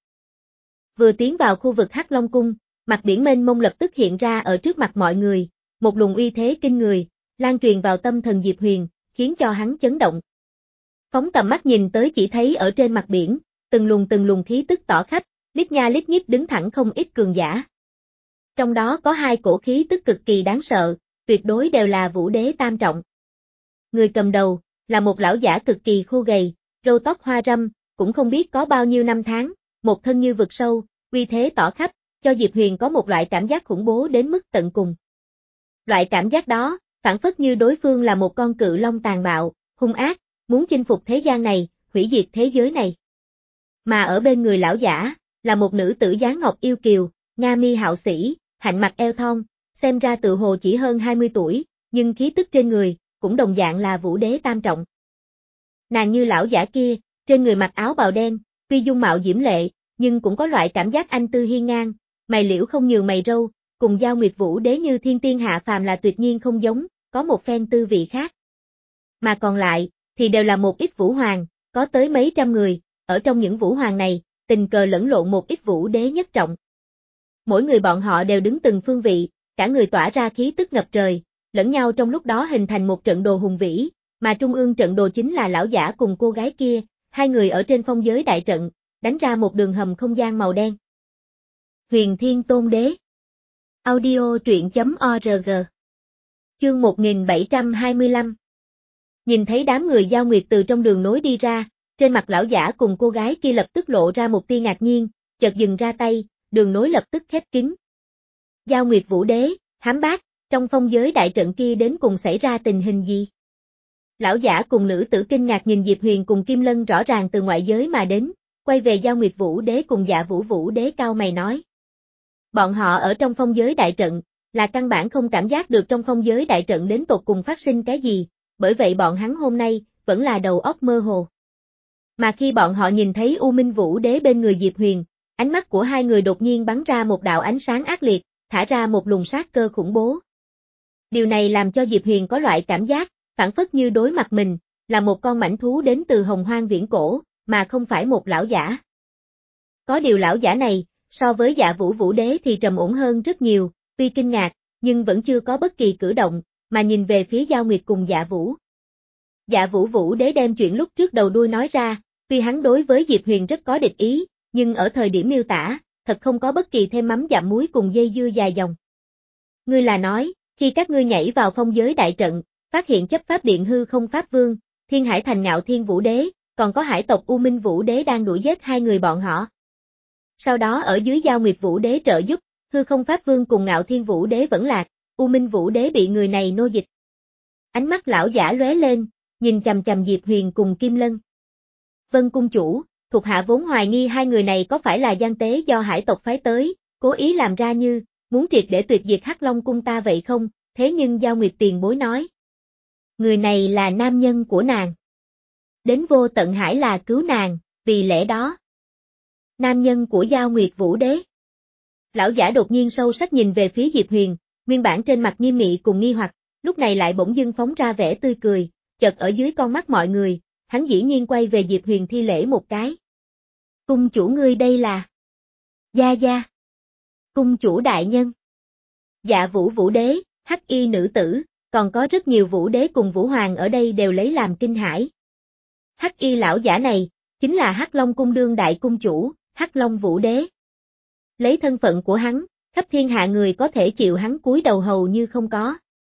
Vừa tiến vào khu vực Hắc Long cung, mặt biển mênh mông lập tức hiện ra ở trước mặt mọi người, một luồng uy thế kinh người, lan truyền vào tâm thần Diệp Huyền, khiến cho hắn chấn động. Phóng tầm mắt nhìn tới chỉ thấy ở trên mặt biển, từng luồng từng luồng khí tức tỏ khắp, lít nha lít nhít đứng thẳng không ít cường giả. Trong đó có hai cổ khí tức cực kỳ đáng sợ, tuyệt đối đều là vũ đế tam trọng. Người cầm đầu, là một lão giả cực kỳ khô gầy, râu tóc hoa râm, cũng không biết có bao nhiêu năm tháng, một thân như vực sâu, uy thế tỏ khắp, cho Diệp Huyền có một loại cảm giác khủng bố đến mức tận cùng. Loại cảm giác đó, phản phất như đối phương là một con cự long tàn bạo, hung ác, muốn chinh phục thế gian này, hủy diệt thế giới này. Mà ở bên người lão giả, là một nữ tử dáng ngọc yêu kiều, nga mi hạo sĩ, hạnh mặt eo thon, xem ra tự hồ chỉ hơn hai mươi tuổi, nhưng khí tức trên người, cũng đồng dạng là vũ đế tam trọng. Nàng như lão giả kia, trên người mặc áo bào đen, tuy dung mạo diễm lệ, nhưng cũng có loại cảm giác anh tư hiên ngang, mày liễu không nhường mày râu, cùng Giao Nguyệt Vũ Đế như thiên tiên hạ phàm là tuyệt nhiên không giống, có một phen tư vị khác. Mà còn lại, thì đều là một ít vũ hoàng, có tới mấy trăm người, ở trong những vũ hoàng này, tình cờ lẫn lộn một ít vũ đế nhất trọng. Mỗi người bọn họ đều đứng từng phương vị, cả người tỏa ra khí tức ngập trời, lẫn nhau trong lúc đó hình thành một trận đồ hùng vĩ, mà trung ương trận đồ chính là lão giả cùng cô gái kia, hai người ở trên phong giới đại trận, đánh ra một đường hầm không gian màu đen. Huyền Thiên Tôn Đế. Audio truyện chấm org. Chương một nghìn bảy trăm hai mươi lăm. Nhìn thấy đám người Giao Nguyệt từ trong đường nối đi ra, trên mặt lão giả cùng cô gái kia lập tức lộ ra một tia ngạc nhiên, chợt dừng ra tay, đường nối lập tức khép kín. Giao Nguyệt Vũ Đế, Hám Bác, trong phong giới đại trận kia đến cùng xảy ra tình hình gì? Lão giả cùng nữ tử kinh ngạc nhìn Diệp Huyền cùng Kim Lân rõ ràng từ ngoại giới mà đến, quay về Giao Nguyệt Vũ Đế cùng Dạ Vũ Vũ Đế cao mày nói. Bọn họ ở trong phong giới đại trận, là căn bản không cảm giác được trong phong giới đại trận đến tột cùng phát sinh cái gì, bởi vậy bọn hắn hôm nay, vẫn là đầu óc mơ hồ. Mà khi bọn họ nhìn thấy U Minh Vũ Đế bên người Diệp Huyền, ánh mắt của hai người đột nhiên bắn ra một đạo ánh sáng ác liệt, thả ra một luồng sát cơ khủng bố. Điều này làm cho Diệp Huyền có loại cảm giác, phản phất như đối mặt mình, là một con mãnh thú đến từ hồng hoang viễn cổ, mà không phải một lão giả. Có điều lão giả này, so với Dạ Vũ Vũ Đế thì trầm ổn hơn rất nhiều, tuy kinh ngạc, nhưng vẫn chưa có bất kỳ cử động, mà nhìn về phía Giao Nguyệt cùng Dạ Vũ. Dạ Vũ Vũ Đế đem chuyện lúc trước đầu đuôi nói ra, tuy hắn đối với Diệp Huyền rất có địch ý, nhưng ở thời điểm miêu tả, thật không có bất kỳ thêm mắm dặm muối cùng dây dưa dài dòng. Ngươi là nói, khi các ngươi nhảy vào phong giới đại trận, phát hiện chấp pháp điện hư không pháp vương, Thiên Hải Thành Ngạo Thiên Vũ Đế, còn có hải tộc U Minh Vũ Đế đang đuổi giết hai người bọn họ. Sau đó ở dưới Giao Nguyệt Vũ Đế trợ giúp, hư không pháp vương cùng Ngạo Thiên Vũ Đế vẫn lạc, U Minh Vũ Đế bị người này nô dịch. Ánh mắt lão giả lóe lên, nhìn chằm chằm Diệp Huyền cùng Kim Lân. Vân cung chủ, thuộc hạ vốn hoài nghi hai người này có phải là gian tế do hải tộc phái tới, cố ý làm ra như, muốn triệt để tuyệt diệt Hắc Long cung ta vậy không, thế nhưng Giao Nguyệt tiền bối nói. Người này là nam nhân của nàng. Đến vô tận hải là cứu nàng, vì lẽ đó. Nam nhân của Giao Nguyệt Vũ Đế. Lão giả đột nhiên sâu sắc nhìn về phía Diệp Huyền, nguyên bản trên mặt nghiêm nghị cùng nghi hoặc, lúc này lại bỗng dưng phóng ra vẻ tươi cười, chợt ở dưới con mắt mọi người, hắn dĩ nhiên quay về Diệp Huyền thi lễ một cái. Cung chủ ngươi đây là... Gia Gia. Cung chủ đại nhân. Dạ Vũ Vũ Đế, Hắc Y nữ tử, còn có rất nhiều Vũ Đế cùng Vũ Hoàng ở đây đều lấy làm kinh hãi. Hắc Y lão giả này, chính là Hắc Long cung đương đại cung chủ, Hắc Long Vũ Đế. Lấy thân phận của hắn, khắp thiên hạ người có thể chịu hắn cúi đầu hầu như không có.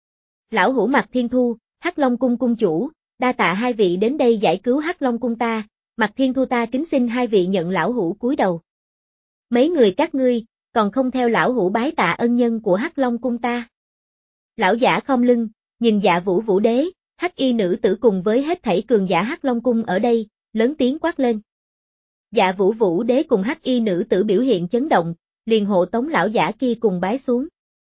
Lão hủ Mạc Thiên Thu, Hắc Long cung cung chủ, đa tạ hai vị đến đây giải cứu Hắc Long cung ta, Mạc Thiên Thu ta kính xin hai vị nhận lão hủ cúi đầu. Mấy người các ngươi, còn không theo lão hủ bái tạ ân nhân của Hắc Long cung ta. Lão giả khom lưng, nhìn Dạ Vũ Vũ Đế, Hắc Y nữ tử cùng với hết thảy cường giả Hắc Long cung ở đây, lớn tiếng quát lên. Dạ Vũ Vũ Đế cùng Hắc Y nữ tử biểu hiện chấn động, liền hộ tống lão giả kia cùng bái xuống.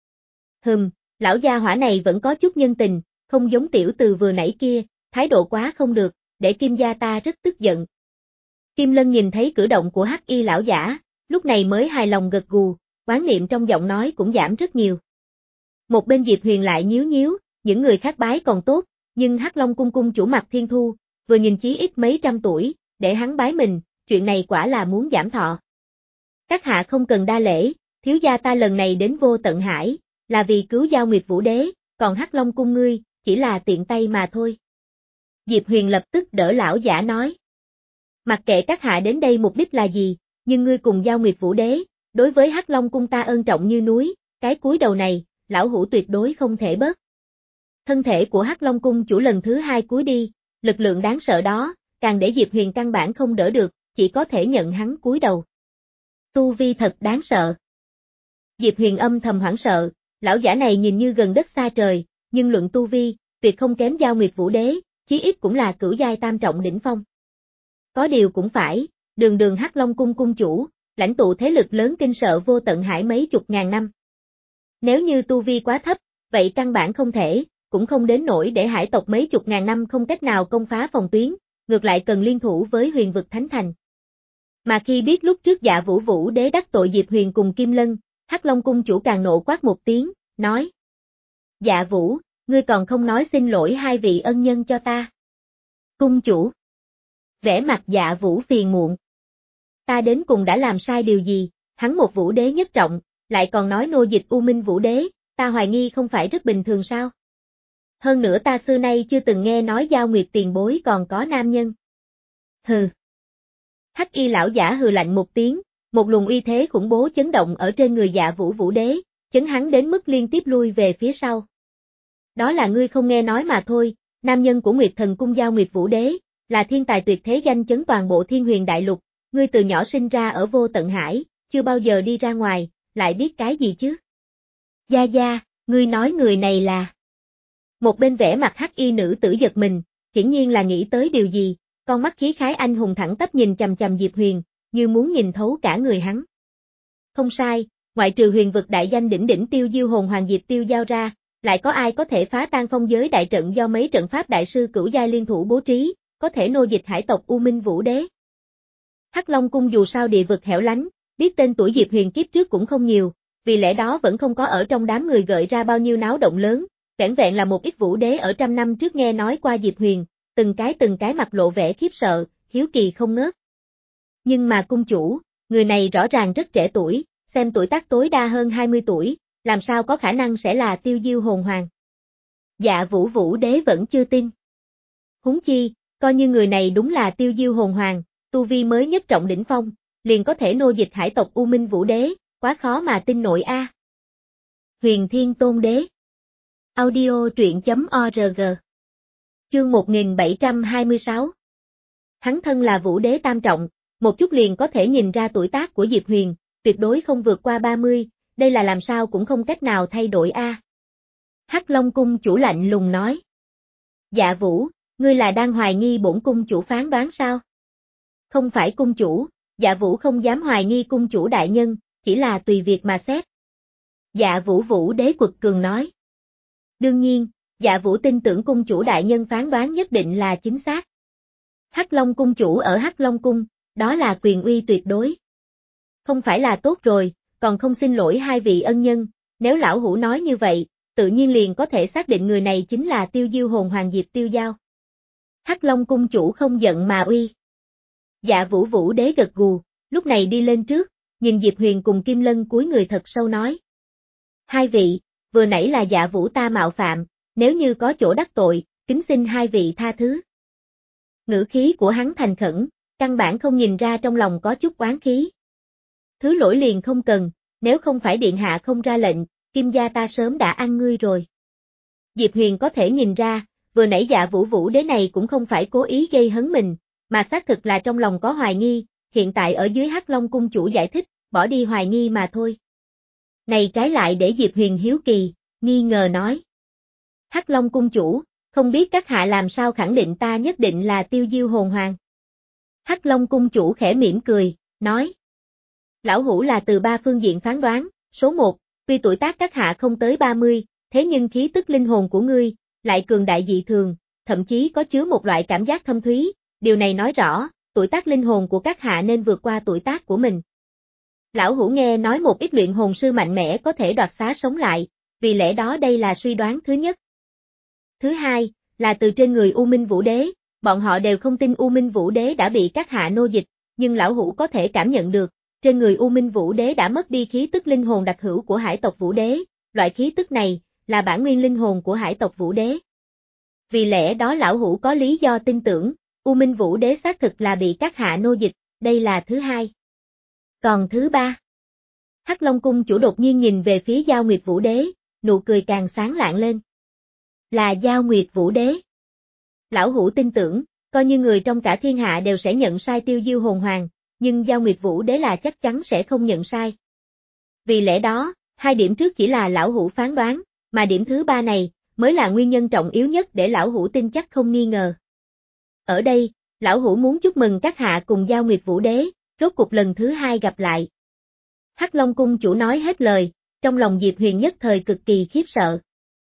Hừm, lão gia hỏa này vẫn có chút nhân tình, không giống tiểu từ vừa nãy kia, thái độ quá không được, để Kim gia ta rất tức giận. Kim Lân nhìn thấy cử động của Hắc Y lão giả, lúc này mới hài lòng gật gù, oán niệm trong giọng nói cũng giảm rất nhiều. Một bên Diệp Huyền lại nhíu nhíu, những người khác bái còn tốt, nhưng Hắc Long cung cung chủ Mạc Thiên Thu, vừa nhìn chí ít mấy trăm tuổi, để hắn bái mình, chuyện này quả là muốn giảm thọ. Các hạ không cần đa lễ, thiếu gia ta lần này đến vô tận hải, là vì cứu Giao Nguyệt Vũ Đế, còn Hắc Long cung ngươi, chỉ là tiện tay mà thôi. Diệp Huyền lập tức đỡ lão giả nói. Mặc kệ các hạ đến đây mục đích là gì, nhưng ngươi cùng Giao Nguyệt Vũ Đế, đối với Hắc Long cung ta ân trọng như núi, cái cúi đầu này, lão hủ tuyệt đối không thể bớt. Thân thể của Hắc Long cung chủ lần thứ hai cúi đi, lực lượng đáng sợ đó, càng để Diệp Huyền căn bản không đỡ được, chỉ có thể nhận hắn cúi đầu. Tu vi thật đáng sợ. Diệp Huyền âm thầm hoảng sợ, lão giả này nhìn như gần đất xa trời, nhưng luận tu vi, tuyệt không kém Giao Nguyệt Vũ Đế, chí ít cũng là cửu giai tam trọng đỉnh phong. Có điều cũng phải, đường đường Hắc Long cung cung chủ, lãnh tụ thế lực lớn kinh sợ vô tận hải mấy chục ngàn năm. Nếu như tu vi quá thấp, vậy căn bản không thể, cũng không đến nỗi để hải tộc mấy chục ngàn năm không cách nào công phá phòng tuyến, ngược lại cần liên thủ với huyền vực thánh thành. Mà khi biết lúc trước Dạ Vũ Vũ Đế đắc tội Diệp Huyền cùng Kim Lân, Hắc Long cung chủ càng nộ quát một tiếng, nói. Dạ Vũ, ngươi còn không nói xin lỗi hai vị ân nhân cho ta. Cung chủ. Vẻ mặt Dạ Vũ phiền muộn. Ta đến cùng đã làm sai điều gì, hắn một Vũ Đế nhất trọng, lại còn nói nô dịch U Minh Vũ Đế, ta hoài nghi không phải rất bình thường sao? Hơn nữa ta xưa nay chưa từng nghe nói Giao Nguyệt tiền bối còn có nam nhân. Hừ. Hắc y lão giả hừ lạnh một tiếng, một luồng uy thế khủng bố chấn động ở trên người Dạ Vũ Vũ Đế, chấn hắn đến mức liên tiếp lui về phía sau. Đó là ngươi không nghe nói mà thôi, nam nhân của Nguyệt Thần Cung Giao Nguyệt Vũ Đế, là thiên tài tuyệt thế danh chấn toàn bộ Thiên Huyền Đại Lục, ngươi từ nhỏ sinh ra ở Vô Tận Hải, chưa bao giờ đi ra ngoài, lại biết cái gì chứ? Gia Gia, ngươi nói người này là... Một bên vẻ mặt hắc y nữ tử giật mình, hiển nhiên là nghĩ tới điều gì, con mắt khí khái anh hùng thẳng tắp nhìn chằm chằm Diệp Huyền, như muốn nhìn thấu cả người hắn. Không sai, ngoại trừ huyền vực đại danh đỉnh đỉnh Tiêu Diêu Hồn Hoàng Diệp Tiêu giao ra, lại có ai có thể phá tan phong giới đại trận do mấy trận pháp đại sư cửu giai liên thủ bố trí, có thể nô dịch hải tộc U Minh Vũ Đế. Hắc Long Cung dù sao địa vực hẻo lánh, biết tên tuổi Diệp Huyền kiếp trước cũng không nhiều, vì lẽ đó vẫn không có ở trong đám người gợi ra bao nhiêu náo động lớn, vẻn vẹn là một ít vũ đế ở trăm năm trước nghe nói qua Diệp Huyền, từng cái từng cái mặt lộ vẻ khiếp sợ, hiếu kỳ không ngớt. Nhưng mà cung chủ, người này rõ ràng rất trẻ tuổi, xem tuổi tác tối đa hơn hai mươi tuổi, làm sao có khả năng sẽ là Tiêu Diêu Hồn Hoàng. Dạ Vũ Vũ Đế vẫn chưa tin. Huống chi, coi như người này đúng là Tiêu Diêu Hồn Hoàng, tu vi mới nhất trọng đỉnh phong, liền có thể nô dịch hải tộc U Minh Vũ Đế, quá khó mà tin nổi a. À. Huyền Thiên Tôn Đế. Audio truyện chấm org. Chương một nghìn bảy trăm hai mươi sáu. Hắn thân là Vũ Đế tam trọng, một chút liền có thể nhìn ra tuổi tác của Diệp Huyền, tuyệt đối không vượt qua ba mươi, đây là làm sao cũng không cách nào thay đổi a. À. Hắc Long Cung chủ lạnh lùng nói. Dạ Vũ, ngươi là đang hoài nghi bổn cung chủ phán đoán sao? Không phải cung chủ, Dạ Vũ không dám hoài nghi cung chủ đại nhân, chỉ là tùy việc mà xét. Dạ Vũ Vũ Đế quật cường nói. Đương nhiên, Dạ Vũ tin tưởng cung chủ đại nhân phán đoán nhất định là chính xác. Hắc Long Cung chủ ở Hắc Long Cung, đó là quyền uy tuyệt đối. Không phải là tốt rồi, còn không xin lỗi hai vị ân nhân, nếu lão hủ nói như vậy, tự nhiên liền có thể xác định người này chính là Tiêu Diêu Hồn Hoàng Diệp Tiêu Giao. Hắc Long Cung chủ không giận mà uy. Dạ Vũ Vũ Đế gật gù, lúc này đi lên trước, nhìn Diệp Huyền cùng Kim Lân cúi người thật sâu nói. Hai vị, vừa nãy là Dạ Vũ ta mạo phạm, nếu như có chỗ đắc tội, kính xin hai vị tha thứ. Ngữ khí của hắn thành khẩn, căn bản không nhìn ra trong lòng có chút oán khí. Thứ lỗi liền không cần, nếu không phải điện hạ không ra lệnh, Kim gia ta sớm đã ăn ngươi rồi. Diệp Huyền có thể nhìn ra, vừa nãy Dạ Vũ Vũ Đế này cũng không phải cố ý gây hấn mình, mà xác thực là trong lòng có hoài nghi, hiện tại ở dưới Hắc Long Cung chủ giải thích, bỏ đi hoài nghi mà thôi. Này trái lại để Diệp Huyền hiếu kỳ, nghi ngờ nói. Hắc Long Cung chủ, không biết các hạ làm sao khẳng định ta nhất định là Tiêu Diêu Hồn Hoàng. Hắc Long Cung chủ khẽ mỉm cười, nói. Lão hủ là từ ba phương diện phán đoán, số một, tuy tuổi tác các hạ không tới ba mươi, thế nhưng khí tức linh hồn của ngươi, lại cường đại dị thường, thậm chí có chứa một loại cảm giác thâm thúy, điều này nói rõ, tuổi tác linh hồn của các hạ nên vượt qua tuổi tác của mình. Lão hủ nghe nói một ít luyện hồn sư mạnh mẽ có thể đoạt xá sống lại, vì lẽ đó đây là suy đoán thứ nhất. Thứ hai, là từ trên người U Minh Vũ Đế, bọn họ đều không tin U Minh Vũ Đế đã bị các hạ nô dịch, nhưng lão hủ có thể cảm nhận được, trên người U Minh Vũ Đế đã mất đi khí tức linh hồn đặc hữu của hải tộc Vũ Đế, loại khí tức này, là bản nguyên linh hồn của hải tộc Vũ Đế. Vì lẽ đó lão hủ có lý do tin tưởng, U Minh Vũ Đế xác thực là bị các hạ nô dịch, đây là thứ hai. Còn thứ ba. Hắc Long Cung chủ đột nhiên nhìn về phía Giao Nguyệt Vũ Đế, nụ cười càng sáng lạng lên. Là Giao Nguyệt Vũ Đế. Lão hủ tin tưởng, coi như người trong cả thiên hạ đều sẽ nhận sai Tiêu Diêu Hồn Hoàng, nhưng Giao Nguyệt Vũ Đế là chắc chắn sẽ không nhận sai. Vì lẽ đó, hai điểm trước chỉ là lão hủ phán đoán, mà điểm thứ ba này, mới là nguyên nhân trọng yếu nhất để lão hủ tin chắc không nghi ngờ. Ở đây, lão hủ muốn chúc mừng các hạ cùng Giao Nguyệt Vũ Đế, rốt cục lần thứ hai gặp lại. Hắc Long Cung chủ nói hết lời, trong lòng Diệp Huyền nhất thời cực kỳ khiếp sợ.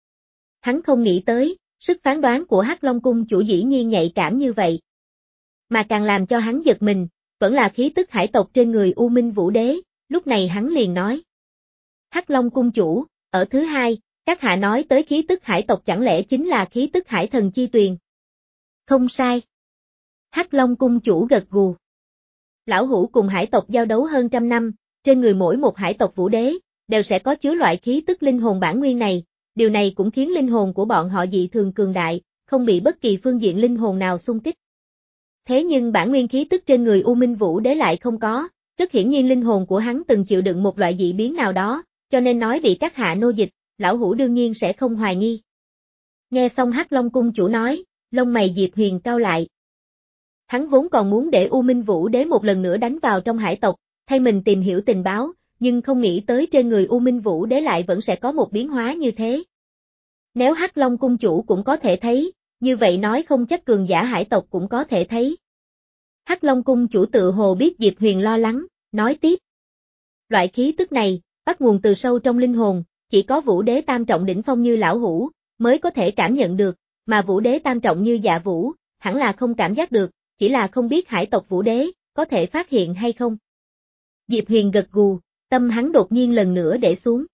Hắn không nghĩ tới, sức phán đoán của Hắc Long Cung chủ dĩ nhiên nhạy cảm như vậy. Mà càng làm cho hắn giật mình, vẫn là khí tức hải tộc trên người U Minh Vũ Đế, lúc này hắn liền nói. Hắc Long Cung chủ, ở thứ hai, các hạ nói tới khí tức hải tộc chẳng lẽ chính là khí tức hải thần chi tuyền? Không sai. Hắc Long Cung chủ gật gù. Lão hủ cùng hải tộc giao đấu hơn trăm năm, trên người mỗi một hải tộc Vũ Đế, đều sẽ có chứa loại khí tức linh hồn bản nguyên này, điều này cũng khiến linh hồn của bọn họ dị thường cường đại, không bị bất kỳ phương diện linh hồn nào xung kích. Thế nhưng bản nguyên khí tức trên người U Minh Vũ Đế lại không có, rất hiển nhiên linh hồn của hắn từng chịu đựng một loại dị biến nào đó, cho nên nói bị các hạ nô dịch, lão hủ đương nhiên sẽ không hoài nghi. Nghe xong Hắc Long cung chủ nói, lông mày Diệp Huyền cau lại. Hắn vốn còn muốn để U Minh Vũ Đế một lần nữa đánh vào trong hải tộc, thay mình tìm hiểu tình báo, nhưng không nghĩ tới trên người U Minh Vũ Đế lại vẫn sẽ có một biến hóa như thế. Nếu Hắc Long cung chủ cũng có thể thấy, như vậy nói không chắc cường giả hải tộc cũng có thể thấy. Hắc Long cung chủ tự hồ biết Diệp Huyền lo lắng, nói tiếp. Loại khí tức này, bắt nguồn từ sâu trong linh hồn, chỉ có Vũ Đế tam trọng đỉnh phong như lão hủ, mới có thể cảm nhận được, mà Vũ Đế tam trọng như Dạ Vũ, hẳn là không cảm giác được, chỉ là không biết hải tộc Vũ Đế, có thể phát hiện hay không. Diệp Huyền gật gù, tâm hắn đột nhiên lần nữa để xuống.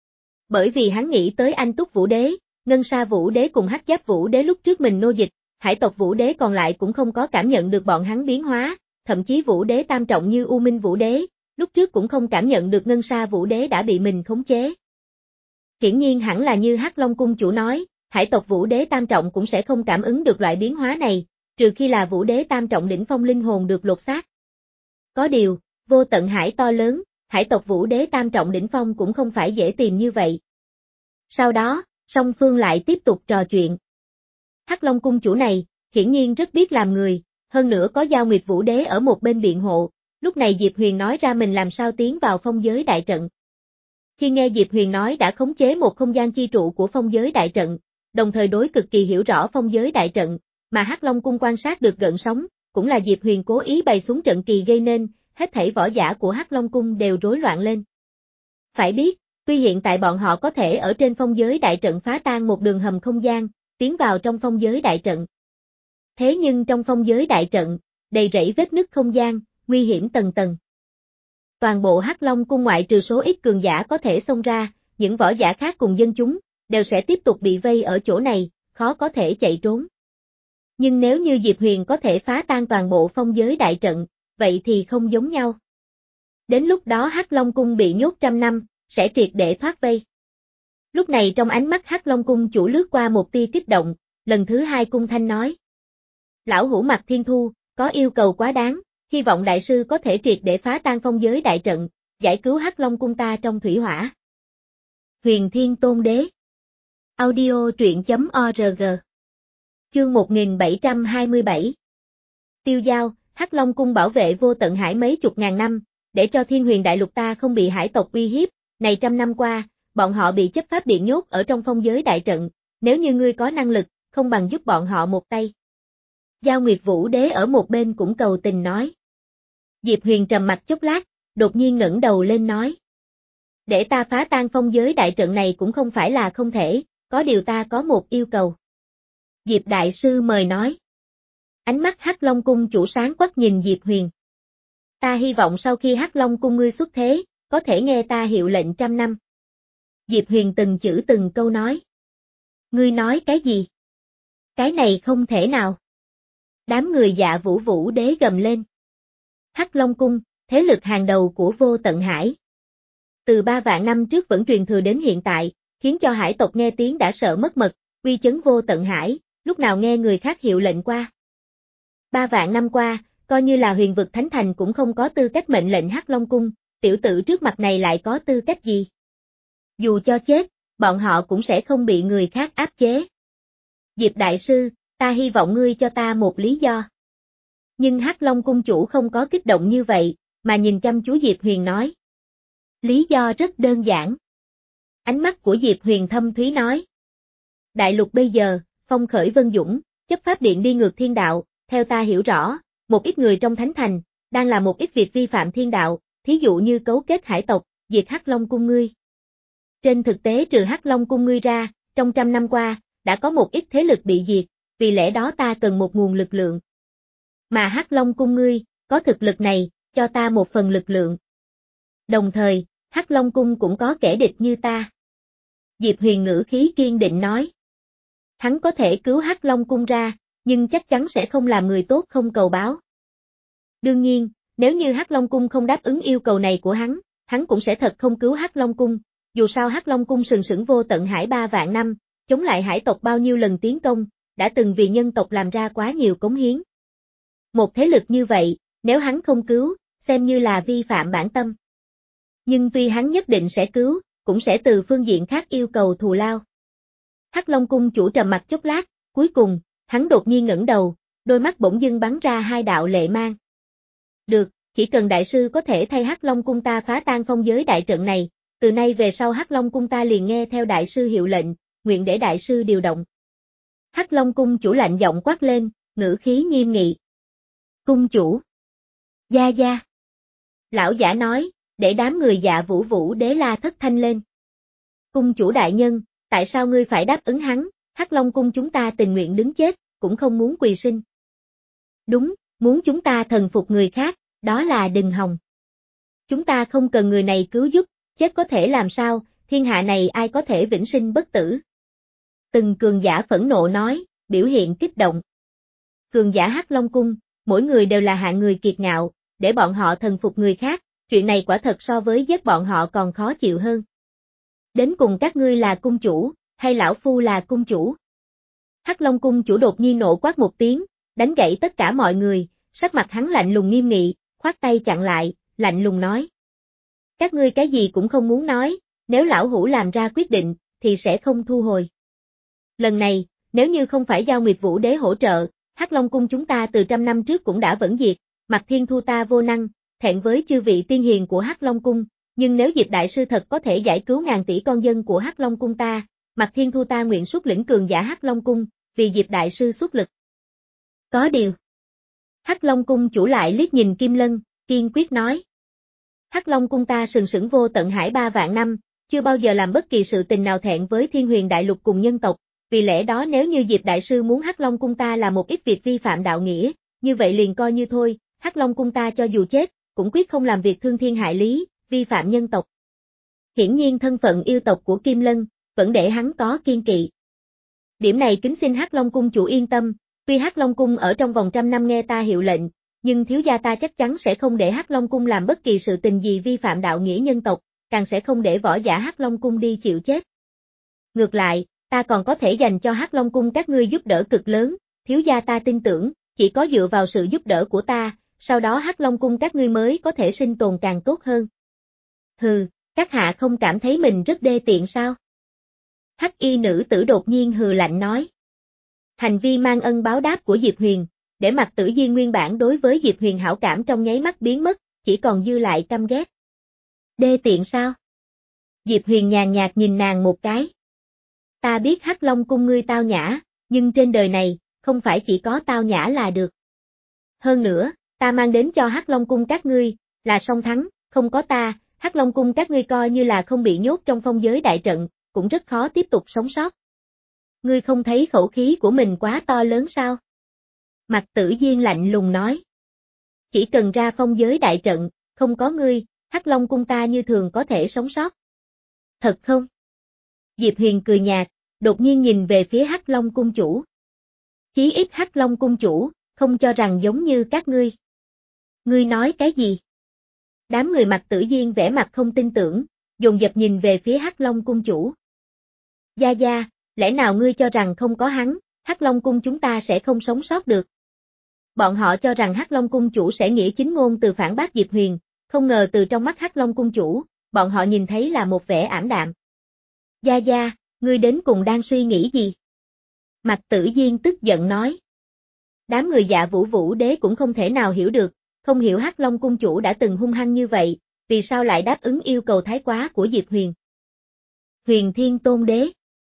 Bởi vì hắn nghĩ tới Anh Túc Vũ Đế, Ngân Sa Vũ Đế cùng Hắc Giáp Vũ Đế lúc trước mình nô dịch, hải tộc Vũ Đế còn lại cũng không có cảm nhận được bọn hắn biến hóa, thậm chí Vũ Đế tam trọng như U Minh Vũ Đế, lúc trước cũng không cảm nhận được Ngân Sa Vũ Đế đã bị mình khống chế. Hiển nhiên hẳn là như Hắc Long cung chủ nói, hải tộc Vũ Đế tam trọng cũng sẽ không cảm ứng được loại biến hóa này, trừ khi là Vũ Đế tam trọng đỉnh phong linh hồn được lột xác. Có điều, vô tận hải to lớn, hải tộc Vũ Đế tam trọng đỉnh phong cũng không phải dễ tìm như vậy. Sau đó, song phương lại tiếp tục trò chuyện. Hắc Long cung chủ này, hiển nhiên rất biết làm người, hơn nữa có Giao Nguyệt Vũ Đế ở một bên biện hộ, lúc này Diệp Huyền nói ra mình làm sao tiến vào phong giới đại trận. Khi nghe Diệp Huyền nói đã khống chế một không gian chi trụ của phong giới đại trận, đồng thời đối cực kỳ hiểu rõ phong giới đại trận, mà Hắc Long cung quan sát được gợn sóng, cũng là Diệp Huyền cố ý bày xuống trận kỳ gây nên, hết thảy võ giả của Hắc Long cung đều rối loạn lên. Phải biết, tuy hiện tại bọn họ có thể ở trên phong giới đại trận phá tan một đường hầm không gian, tiến vào trong phong giới đại trận. Thế nhưng trong phong giới đại trận, đầy rẫy vết nứt không gian, nguy hiểm tầng tầng. Toàn bộ Hắc Long cung ngoại trừ số ít cường giả có thể xông ra, những võ giả khác cùng dân chúng, đều sẽ tiếp tục bị vây ở chỗ này, khó có thể chạy trốn. Nhưng nếu như Diệp Huyền có thể phá tan toàn bộ phong giới đại trận, vậy thì không giống nhau. Đến lúc đó Hắc Long cung bị nhốt trăm năm, sẽ triệt để thoát vây. Lúc này trong ánh mắt Hắc Long cung chủ lướt qua một tia kích động, lần thứ hai cung thanh nói. Lão hủ Mạc Thiên Thu, có yêu cầu quá đáng, hy vọng đại sư có thể triệt để phá tan phong giới đại trận, giải cứu Hắc Long cung ta trong thủy hỏa. Huyền Thiên Tôn Đế. Audio truyện.org. Chương một nghìn bảy trăm hai mươi bảy. Tiêu giao, Hắc Long cung bảo vệ vô tận hải mấy chục ngàn năm, để cho Thiên Huyền đại lục ta không bị hải tộc uy hiếp, này trăm năm qua, bọn họ bị chấp pháp điện nhốt ở trong phong giới đại trận, nếu như ngươi có năng lực, không bằng giúp bọn họ một tay. Giao Nguyệt Vũ Đế ở một bên cũng cầu tình nói. Diệp Huyền trầm mặt chốc lát, đột nhiên ngẩng đầu lên nói. Để ta phá tan phong giới đại trận này cũng không phải là không thể, có điều ta có một yêu cầu. Diệp Đại Sư mời nói. Ánh mắt Hắc Long cung chủ sáng quắc nhìn Diệp Huyền. Ta hy vọng sau khi Hắc Long cung ngươi xuất thế, có thể nghe ta hiệu lệnh trăm năm. Diệp Huyền từng chữ từng câu nói. Ngươi nói cái gì? Cái này không thể nào. Đám người Dạ Vũ Vũ Đế gầm lên. Hắc Long cung, thế lực hàng đầu của vô tận hải. Từ ba vạn năm trước vẫn truyền thừa đến hiện tại, khiến cho hải tộc nghe tiếng đã sợ mất mật, uy chấn vô tận hải, lúc nào nghe người khác hiệu lệnh qua. Ba vạn năm qua, coi như là huyền vực thánh thành cũng không có tư cách mệnh lệnh Hắc Long cung, tiểu tử trước mặt này lại có tư cách gì? Dù cho chết, bọn họ cũng sẽ không bị người khác áp chế. Diệp Đại Sư, ta hy vọng ngươi cho ta một lý do. Nhưng Hắc Long cung chủ không có kích động như vậy, mà nhìn chăm chú Diệp Huyền nói. Lý do rất đơn giản. Ánh mắt của Diệp Huyền thâm thúy nói. Đại lục bây giờ, phong khởi vân dũng, chấp pháp điện đi ngược thiên đạo, theo ta hiểu rõ, một ít người trong thánh thành, đang làm một ít việc vi phạm thiên đạo, thí dụ như cấu kết hải tộc, diệt Hắc Long cung ngươi. Trên thực tế trừ Hắc Long cung ngươi ra, trong trăm năm qua, đã có một ít thế lực bị diệt, vì lẽ đó ta cần một nguồn lực lượng. Mà Hắc Long cung ngươi, có thực lực này, cho ta một phần lực lượng. Đồng thời, Hắc Long cung cũng có kẻ địch như ta. Diệp Huyền ngữ khí kiên định nói. Hắn có thể cứu Hắc Long cung ra, nhưng chắc chắn sẽ không làm người tốt không cầu báo. Đương nhiên, nếu như Hắc Long cung không đáp ứng yêu cầu này của hắn, hắn cũng sẽ thật không cứu Hắc Long cung, dù sao Hắc Long cung sừng sững vô tận hải ba vạn năm, chống lại hải tộc bao nhiêu lần tiến công, đã từng vì nhân tộc làm ra quá nhiều cống hiến. Một thế lực như vậy, nếu hắn không cứu, xem như là vi phạm bản tâm. Nhưng tuy hắn nhất định sẽ cứu, cũng sẽ từ phương diện khác yêu cầu thù lao. Hắc Long cung chủ trầm mặt chốc lát, cuối cùng, hắn đột nhiên ngẩng đầu, đôi mắt bỗng dưng bắn ra hai đạo lệ mang. Được, chỉ cần đại sư có thể thay Hắc Long cung ta phá tan phong giới đại trận này, từ nay về sau Hắc Long cung ta liền nghe theo đại sư hiệu lệnh, nguyện để đại sư điều động. Hắc Long cung chủ lạnh giọng quát lên, ngữ khí nghiêm nghị. Cung chủ. Gia gia. Lão giả nói, để đám người Dạ Vũ Vũ Đế la thất thanh lên. Cung chủ đại nhân, tại sao ngươi phải đáp ứng hắn, Hắc Long cung chúng ta tình nguyện đứng chết, cũng không muốn quỳ sinh. Đúng, muốn chúng ta thần phục người khác, đó là đừng hòng. Chúng ta không cần người này cứu giúp, chết có thể làm sao, thiên hạ này ai có thể vĩnh sinh bất tử. Từng cường giả phẫn nộ nói, biểu hiện kích động. Cường giả Hắc Long cung, mỗi người đều là hạng người kiệt ngạo, để bọn họ thần phục người khác, chuyện này quả thật so với giết bọn họ còn khó chịu hơn. Đến cùng các ngươi là cung chủ, hay lão phu là cung chủ? Hắc Long cung chủ đột nhiên nộ quát một tiếng, đánh gãy tất cả mọi người, sắc mặt hắn lạnh lùng nghiêm nghị, khoát tay chặn lại, lạnh lùng nói. Các ngươi cái gì cũng không muốn nói, nếu lão hủ làm ra quyết định, thì sẽ không thu hồi. Lần này, nếu như không phải Giao Nguyệt Vũ Đế hỗ trợ, Hắc Long cung chúng ta từ trăm năm trước cũng đã vẫn diệt, Mạc Thiên Thu ta vô năng, thẹn với chư vị tiên hiền của Hắc Long cung, nhưng nếu Diệp đại sư thật có thể giải cứu ngàn tỷ con dân của Hắc Long cung ta, Mạc Thiên Thu ta nguyện xuất lĩnh cường giả Hắc Long cung, vì Diệp đại sư xuất lực. Có điều. Hắc Long cung chủ lại liếc nhìn Kim Lân, kiên quyết nói. Hắc Long cung ta sừng sững vô tận hải ba vạn năm, chưa bao giờ làm bất kỳ sự tình nào thẹn với Thiên Huyền đại lục cùng nhân tộc, vì lẽ đó nếu như Diệp đại sư muốn Hắc Long cung ta làm một ít việc vi phạm đạo nghĩa, như vậy liền coi như thôi, Hắc Long cung ta cho dù chết, cũng quyết không làm việc thương thiên hại lý, vi phạm nhân tộc. Hiển nhiên thân phận yêu tộc của Kim Lân, vẫn để hắn có kiên kỵ. Điểm này kính xin Hắc Long cung chủ yên tâm, tuy Hắc Long cung ở trong vòng trăm năm nghe ta hiệu lệnh, nhưng thiếu gia ta chắc chắn sẽ không để Hắc Long cung làm bất kỳ sự tình gì vi phạm đạo nghĩa nhân tộc, càng sẽ không để võ giả Hắc Long cung đi chịu chết. Ngược lại, ta còn có thể dành cho Hắc Long cung các ngươi giúp đỡ cực lớn, thiếu gia ta tin tưởng, chỉ có dựa vào sự giúp đỡ của ta, sau đó Hắc Long cung các ngươi mới có thể sinh tồn càng tốt hơn. Hừ, các hạ không cảm thấy mình rất đê tiện sao? Hắc y nữ tử đột nhiên hừ lạnh nói. Hành vi mang ân báo đáp của Diệp Huyền, để Mạc Tử Diên nguyên bản đối với Diệp Huyền hảo cảm trong nháy mắt biến mất, chỉ còn dư lại căm ghét. Đê tiện sao? Diệp Huyền nhàn nhạt nhìn nàng một cái. Ta biết Hắc Long cung ngươi tao nhã, nhưng trên đời này, không phải chỉ có tao nhã là được. Hơn nữa, ta mang đến cho Hắc Long cung các ngươi, là song thắng, không có ta, Hắc Long cung các ngươi coi như là không bị nhốt trong phong giới đại trận, cũng rất khó tiếp tục sống sót. Ngươi không thấy khẩu khí của mình quá to lớn sao? Mạc Tử Diên lạnh lùng nói. Chỉ cần ra phong giới đại trận, không có ngươi, Hắc Long cung ta như thường có thể sống sót. Thật không? Diệp Huyền cười nhạt, đột nhiên nhìn về phía Hắc Long cung chủ. Chí ít Hắc Long cung chủ, không cho rằng giống như các ngươi. Ngươi nói cái gì? Đám người Mạc Tử Diên vẻ mặt không tin tưởng, dồn dập nhìn về phía Hắc Long cung chủ. Gia Gia, lẽ nào ngươi cho rằng không có hắn, Hắc Long cung chúng ta sẽ không sống sót được? Bọn họ cho rằng Hắc Long cung chủ sẽ nghĩa chính ngôn từ phản bác Diệp Huyền, không ngờ từ trong mắt Hắc Long cung chủ, bọn họ nhìn thấy là một vẻ ảm đạm. Gia Gia, ngươi đến cùng đang suy nghĩ gì? Mạc Tử Diên tức giận nói. Đám người Dạ Vũ Vũ Đế cũng không thể nào hiểu được, không hiểu Hắc Long cung chủ đã từng hung hăng như vậy, vì sao lại đáp ứng yêu cầu thái quá của Diệp Huyền. Huyền Thiên Tôn Đế.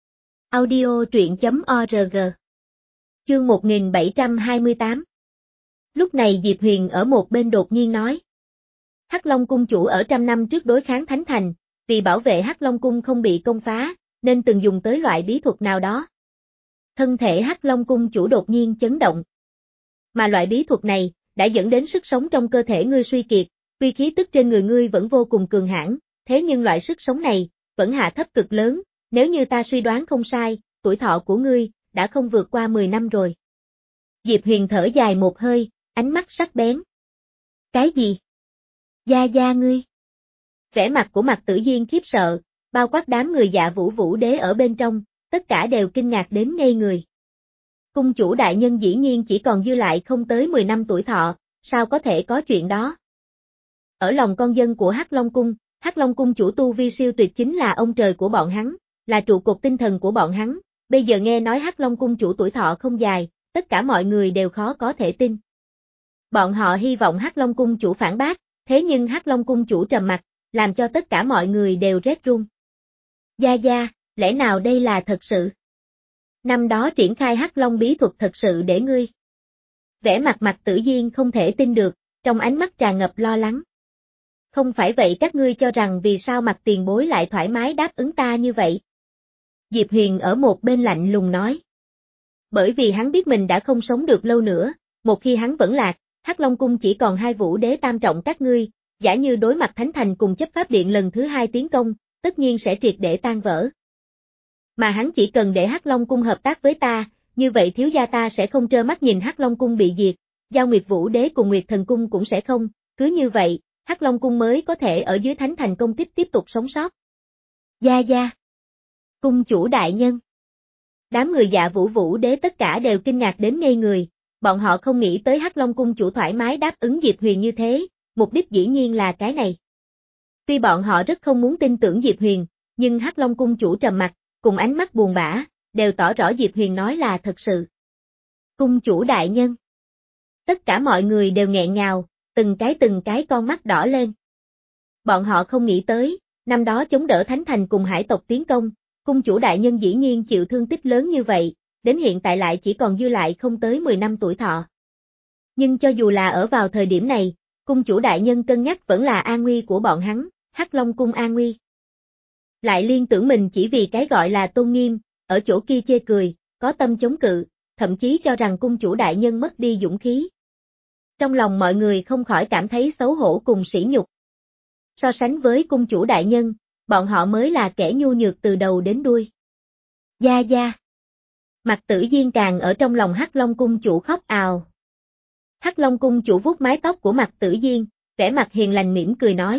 Audio truyện chấm org. Chương một nghìn bảy trăm hai mươi tám. Lúc này Diệp Huyền ở một bên đột nhiên nói. Hắc Long cung chủ ở trăm năm trước đối kháng Thánh Thành, vì bảo vệ Hắc Long cung không bị công phá, nên từng dùng tới loại bí thuật nào đó. Thân thể Hắc Long cung chủ đột nhiên chấn động. Mà loại bí thuật này, đã dẫn đến sức sống trong cơ thể ngươi suy kiệt, uy khí tức trên người ngươi vẫn vô cùng cường hãn, thế nhưng loại sức sống này, vẫn hạ thấp cực lớn, nếu như ta suy đoán không sai, tuổi thọ của ngươi, đã không vượt qua mười năm rồi. Diệp Huyền thở dài một hơi, ánh mắt sắc bén. Cái gì? Gia Gia ngươi? Vẻ mặt của Mạc Tử Diên khiếp sợ, bao quát đám người Dạ Vũ Vũ Đế ở bên trong, tất cả đều kinh ngạc đến ngây người. Cung chủ đại nhân dĩ nhiên chỉ còn dư lại không tới mười năm tuổi thọ, sao có thể có chuyện đó? Ở lòng con dân của Hắc Long Cung, Hắc Long Cung chủ tu vi siêu tuyệt chính là ông trời của bọn hắn, là trụ cột tinh thần của bọn hắn, bây giờ nghe nói Hắc Long Cung chủ tuổi thọ không dài, tất cả mọi người đều khó có thể tin. Bọn họ hy vọng Hắc Long Cung chủ phản bác, thế nhưng Hắc Long Cung chủ trầm mặc, làm cho tất cả mọi người đều rét run. Gia Gia, lẽ nào đây là thật sự? Năm đó triển khai Hắc Long bí thuật thật sự để ngươi. Vẻ mặt Mạc Tử Diên không thể tin được, trong ánh mắt tràn ngập lo lắng. Không phải vậy các ngươi cho rằng vì sao Mạc tiền bối lại thoải mái đáp ứng ta như vậy? Diệp Huyền ở một bên lạnh lùng nói. Bởi vì hắn biết mình đã không sống được lâu nữa, một khi hắn vẫn lạc, Hắc Long Cung chỉ còn hai Vũ Đế tam trọng các ngươi, giả như đối mặt Thánh Thành cùng chấp pháp điện lần thứ hai tiến công, tất nhiên sẽ triệt để tan vỡ. Mà hắn chỉ cần để Hắc Long Cung hợp tác với ta, như vậy thiếu gia ta sẽ không trơ mắt nhìn Hắc Long Cung bị diệt, Giao Nguyệt Vũ Đế cùng Nguyệt Thần Cung cũng sẽ không, cứ như vậy, Hắc Long Cung mới có thể ở dưới Thánh Thành công kích tiếp tục sống sót. Gia Gia. Cung chủ đại nhân. Đám người Dạ Vũ Vũ Đế tất cả đều kinh ngạc đến ngây người, bọn họ không nghĩ tới Hắc Long Cung chủ thoải mái đáp ứng Diệp Huyền như thế, mục đích dĩ nhiên là cái này. Tuy bọn họ rất không muốn tin tưởng Diệp Huyền, nhưng Hắc Long Cung chủ trầm mặc, cùng ánh mắt buồn bã, đều tỏ rõ Diệp Huyền nói là thật sự. Cung chủ đại nhân. Tất cả mọi người đều nghẹn ngào, từng cái từng cái con mắt đỏ lên. Bọn họ không nghĩ tới, năm đó chống đỡ Thánh Thành cùng hải tộc tiến công, cung chủ đại nhân dĩ nhiên chịu thương tích lớn như vậy, đến hiện tại lại chỉ còn dư lại không tới mười năm tuổi thọ. Nhưng cho dù là ở vào thời điểm này, cung chủ đại nhân cân nhắc vẫn là an nguy của bọn hắn, Hắc Long Cung an nguy. Lại liên tưởng mình chỉ vì cái gọi là tôn nghiêm, ở chỗ kia chê cười, có tâm chống cự, thậm chí cho rằng cung chủ đại nhân mất đi dũng khí. Trong lòng mọi người không khỏi cảm thấy xấu hổ cùng sỉ nhục. So sánh với cung chủ đại nhân, bọn họ mới là kẻ nhu nhược từ đầu đến đuôi. Gia Gia. Mạc Tử Diên càng ở trong lòng Hắc Long Cung chủ khóc ào. Hắc Long Cung chủ vuốt mái tóc của Mạc Tử Diên, vẻ mặt hiền lành mỉm cười nói.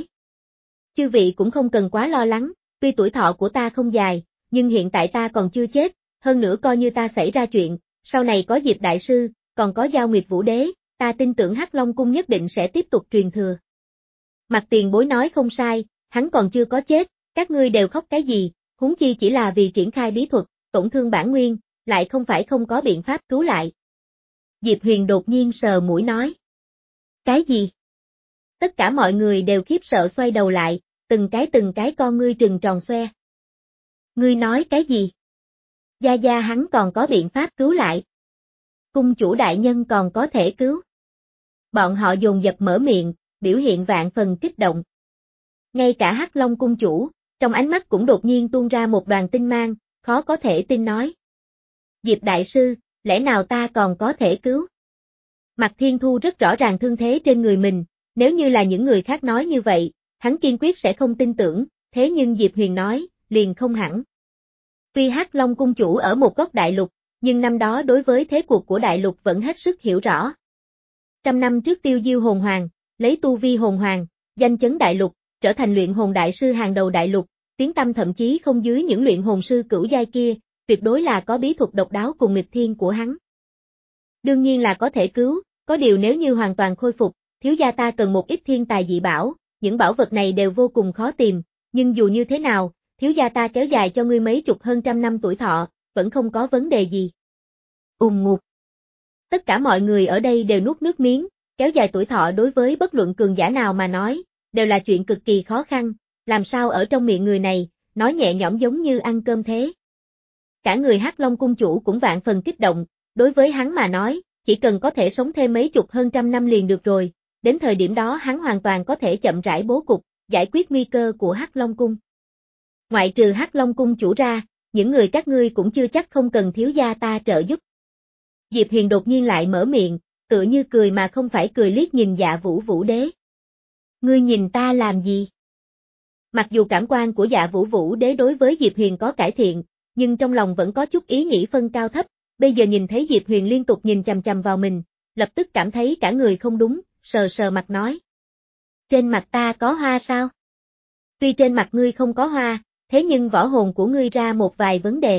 Chư vị cũng không cần quá lo lắng, tuy tuổi thọ của ta không dài, nhưng hiện tại ta còn chưa chết, hơn nữa coi như ta xảy ra chuyện, sau này có Diệp Đại Sư, còn có Giao Nguyệt Vũ Đế, ta tin tưởng Hắc Long Cung nhất định sẽ tiếp tục truyền thừa. Mạc tiền bối nói không sai, hắn còn chưa có chết, các ngươi đều khóc cái gì, huống chi chỉ là vì triển khai bí thuật, tổn thương bản nguyên, lại không phải không có biện pháp cứu lại. Diệp Huyền đột nhiên sờ mũi nói. Cái gì? Tất cả mọi người đều khiếp sợ xoay đầu lại, từng cái từng cái con ngươi trừng tròn xoe. Ngươi nói cái gì? Gia Gia hắn còn có biện pháp cứu lại. Cung chủ đại nhân còn có thể cứu. Bọn họ dồn dập mở miệng, biểu hiện vạn phần kích động. Ngay cả Hắc Long Cung chủ, trong ánh mắt cũng đột nhiên tuôn ra một đoàn tinh mang, khó có thể tin nói. Diệp Đại Sư, lẽ nào ta còn có thể cứu? Mạc Thiên Thu rất rõ ràng thương thế trên người mình, nếu như là những người khác nói như vậy, hắn kiên quyết sẽ không tin tưởng, thế nhưng Diệp Huyền nói, liền không hẳn. Tuy Hắc Long Cung chủ ở một góc đại lục, nhưng năm đó đối với thế cuộc của đại lục vẫn hết sức hiểu rõ. Trăm năm trước tiêu diêu hồn hoàng, lấy tu vi hồn hoàng, danh chấn đại lục, trở thành luyện hồn đại sư hàng đầu đại lục, tiếng tăm thậm chí không dưới những luyện hồn sư cửu giai kia, tuyệt đối là có bí thuật độc đáo cùng nghịch thiên của hắn. Đương nhiên là có thể cứu, có điều nếu như hoàn toàn khôi phục, thiếu gia ta cần một ít thiên tài dị bảo, những bảo vật này đều vô cùng khó tìm, nhưng dù như thế nào, thiếu gia ta kéo dài cho ngươi mấy chục hơn trăm năm tuổi thọ, vẫn không có vấn đề gì. Ùm ngục. Tất cả mọi người ở đây đều nuốt nước miếng, kéo dài tuổi thọ đối với bất luận cường giả nào mà nói, đều là chuyện cực kỳ khó khăn, làm sao ở trong miệng người này, nói nhẹ nhõm giống như ăn cơm thế. Cả người Hắc Long Cung chủ cũng vạn phần kích động, đối với hắn mà nói, chỉ cần có thể sống thêm mấy chục hơn trăm năm liền được rồi, đến thời điểm đó hắn hoàn toàn có thể chậm rãi bố cục, giải quyết nguy cơ của Hắc Long Cung. Ngoại trừ Hắc Long Cung chủ ra, những người các ngươi cũng chưa chắc không cần thiếu gia ta trợ giúp. Diệp Huyền đột nhiên lại mở miệng, tựa như cười mà không phải cười liếc nhìn Dạ Vũ Vũ Đế. Ngươi nhìn ta làm gì? Mặc dù cảm quan của Dạ Vũ Vũ Đế đối với Diệp Huyền có cải thiện, nhưng trong lòng vẫn có chút ý nghĩ phân cao thấp, bây giờ nhìn thấy Diệp Huyền liên tục nhìn chằm chằm vào mình, lập tức cảm thấy cả người không đúng, sờ sờ mặt nói. Trên mặt ta có hoa sao? Tuy trên mặt ngươi không có hoa, thế nhưng võ hồn của ngươi ra một vài vấn đề.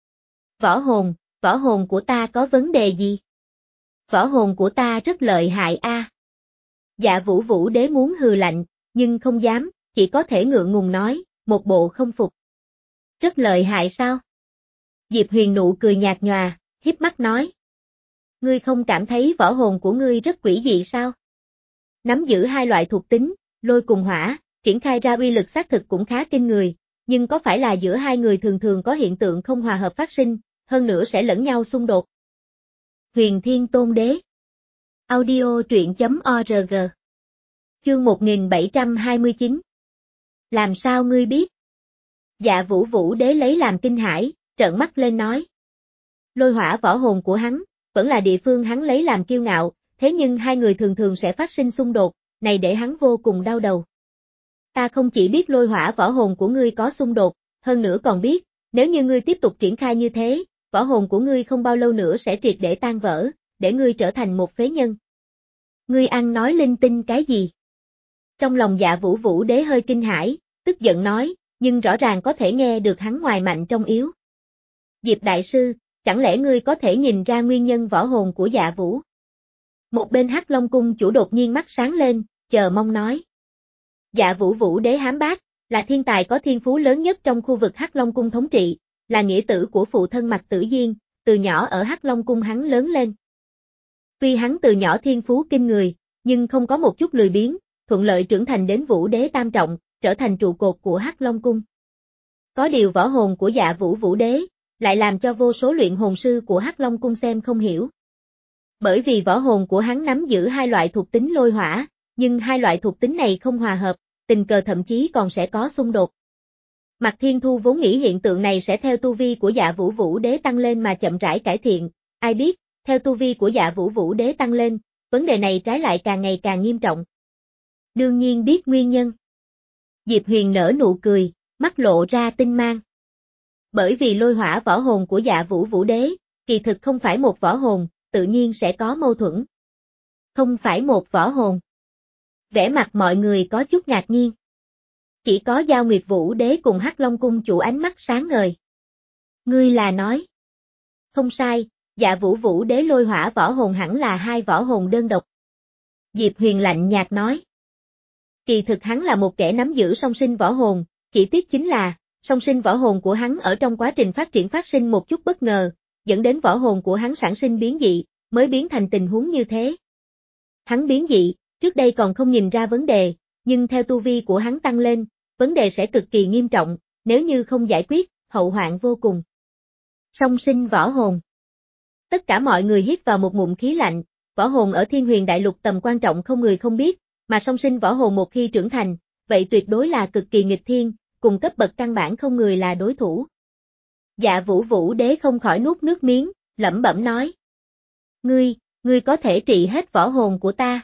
Võ hồn, võ hồn của ta có vấn đề gì? Võ hồn của ta rất lợi hại a. À. Dạ Vũ Vũ Đế muốn hừ lạnh, nhưng không dám, chỉ có thể ngượng ngùng nói, một bộ không phục. Rất lợi hại sao? Diệp Huyền nụ cười nhạt nhòa, híp mắt nói. Ngươi không cảm thấy võ hồn của ngươi rất quỷ dị sao? Nắm giữ hai loại thuộc tính, lôi cùng hỏa, triển khai ra uy lực xác thực cũng khá kinh người, nhưng có phải là giữa hai người thường thường có hiện tượng không hòa hợp phát sinh, hơn nữa sẽ lẫn nhau xung đột. Huyền Thiên Tôn Đế. Audio truyện chấm org. Chương một nghìn bảy trăm hai mươi chín. Làm sao ngươi biết? Dạ Vũ Vũ Đế lấy làm kinh hãi, trợn mắt lên nói. Lôi hỏa võ hồn của hắn, vẫn là địa phương hắn lấy làm kiêu ngạo, thế nhưng hai người thường thường sẽ phát sinh xung đột, này để hắn vô cùng đau đầu. Ta không chỉ biết lôi hỏa võ hồn của ngươi có xung đột, hơn nữa còn biết, nếu như ngươi tiếp tục triển khai như thế, võ hồn của ngươi không bao lâu nữa sẽ triệt để tan vỡ, để ngươi trở thành một phế nhân. Ngươi ăn nói linh tinh cái gì? Trong lòng Dạ Vũ Vũ Đế hơi kinh hãi, tức giận nói, nhưng rõ ràng có thể nghe được hắn ngoài mạnh trong yếu. Diệp Đại Sư, chẳng lẽ ngươi có thể nhìn ra nguyên nhân võ hồn của Dạ Vũ? Một bên Hắc Long Cung chủ đột nhiên mắt sáng lên, chờ mong nói. Dạ Vũ Vũ Đế Hám Bác, là thiên tài có thiên phú lớn nhất trong khu vực Hắc Long Cung thống trị, là nghĩa tử của phụ thân Mạc Tử Diên, từ nhỏ ở Hắc Long Cung hắn lớn lên. Tuy hắn từ nhỏ thiên phú kinh người, nhưng không có một chút lười biếng, thuận lợi trưởng thành đến Vũ Đế tam trọng, trở thành trụ cột của Hắc Long Cung. Có điều võ hồn của Dạ Vũ Vũ Đế, lại làm cho vô số luyện hồn sư của Hắc Long Cung xem không hiểu. Bởi vì võ hồn của hắn nắm giữ hai loại thuộc tính lôi hỏa, nhưng hai loại thuộc tính này không hòa hợp, tình cờ thậm chí còn sẽ có xung đột. Mạc Thiên Thu vốn nghĩ hiện tượng này sẽ theo tu vi của Dạ Vũ Vũ Đế tăng lên mà chậm rãi cải thiện, ai biết, theo tu vi của Dạ Vũ Vũ Đế tăng lên, vấn đề này trái lại càng ngày càng nghiêm trọng. Đương nhiên biết nguyên nhân. Diệp Huyền nở nụ cười, mắt lộ ra tinh mang. Bởi vì lôi hỏa võ hồn của Dạ Vũ Vũ Đế, kỳ thực không phải một võ hồn, tự nhiên sẽ có mâu thuẫn. Không phải một võ hồn. Vẻ mặt mọi người có chút ngạc nhiên. Chỉ có Giao Nguyệt Vũ Đế cùng Hắc Long Cung chủ ánh mắt sáng ngời. Ngươi là nói. Không sai, Dạ Vũ Vũ Đế lôi hỏa võ hồn hẳn là hai võ hồn đơn độc. Diệp Huyền lạnh nhạt nói. Kỳ thực hắn là một kẻ nắm giữ song sinh võ hồn, chỉ tiếc chính là, song sinh võ hồn của hắn ở trong quá trình phát triển phát sinh một chút bất ngờ, dẫn đến võ hồn của hắn sản sinh biến dị, mới biến thành tình huống như thế. Hắn biến dị, trước đây còn không nhìn ra vấn đề, nhưng theo tu vi của hắn tăng lên, vấn đề sẽ cực kỳ nghiêm trọng, nếu như không giải quyết, hậu hoạn vô cùng. Song sinh võ hồn. Tất cả mọi người hít vào một ngụm khí lạnh, võ hồn ở Thiên Huyền Đại Lục tầm quan trọng không người không biết, mà song sinh võ hồn một khi trưởng thành, vậy tuyệt đối là cực kỳ nghịch thiên, cùng cấp bậc căn bản không người là đối thủ. Dạ Vũ Vũ Đế không khỏi nuốt nước miếng, lẩm bẩm nói. Ngươi, ngươi có thể trị hết võ hồn của ta.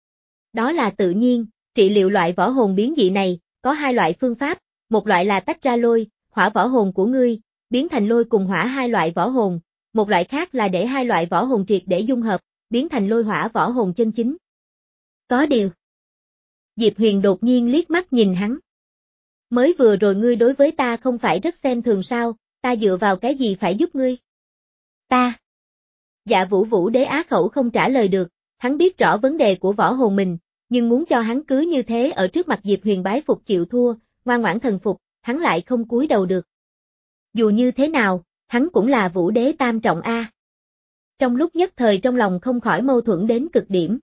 Đó là tự nhiên, trị liệu loại võ hồn biến dị này, có hai loại phương pháp, một loại là tách ra lôi, hỏa võ hồn của ngươi, biến thành lôi cùng hỏa hai loại võ hồn, một loại khác là để hai loại võ hồn triệt để dung hợp, biến thành lôi hỏa võ hồn chân chính. Có điều. Diệp Huyền đột nhiên liếc mắt nhìn hắn. Mới vừa rồi ngươi đối với ta không phải rất xem thường sao, ta dựa vào cái gì phải giúp ngươi? Ta. Dạ Vũ Vũ Đế á khẩu không trả lời được, hắn biết rõ vấn đề của võ hồn mình, nhưng muốn cho hắn cứ như thế ở trước mặt Diệp Huyền bái phục chịu thua, ngoan ngoãn thần phục, hắn lại không cúi đầu được. Dù như thế nào, hắn cũng là Vũ Đế tam trọng A. Trong lúc nhất thời trong lòng không khỏi mâu thuẫn đến cực điểm.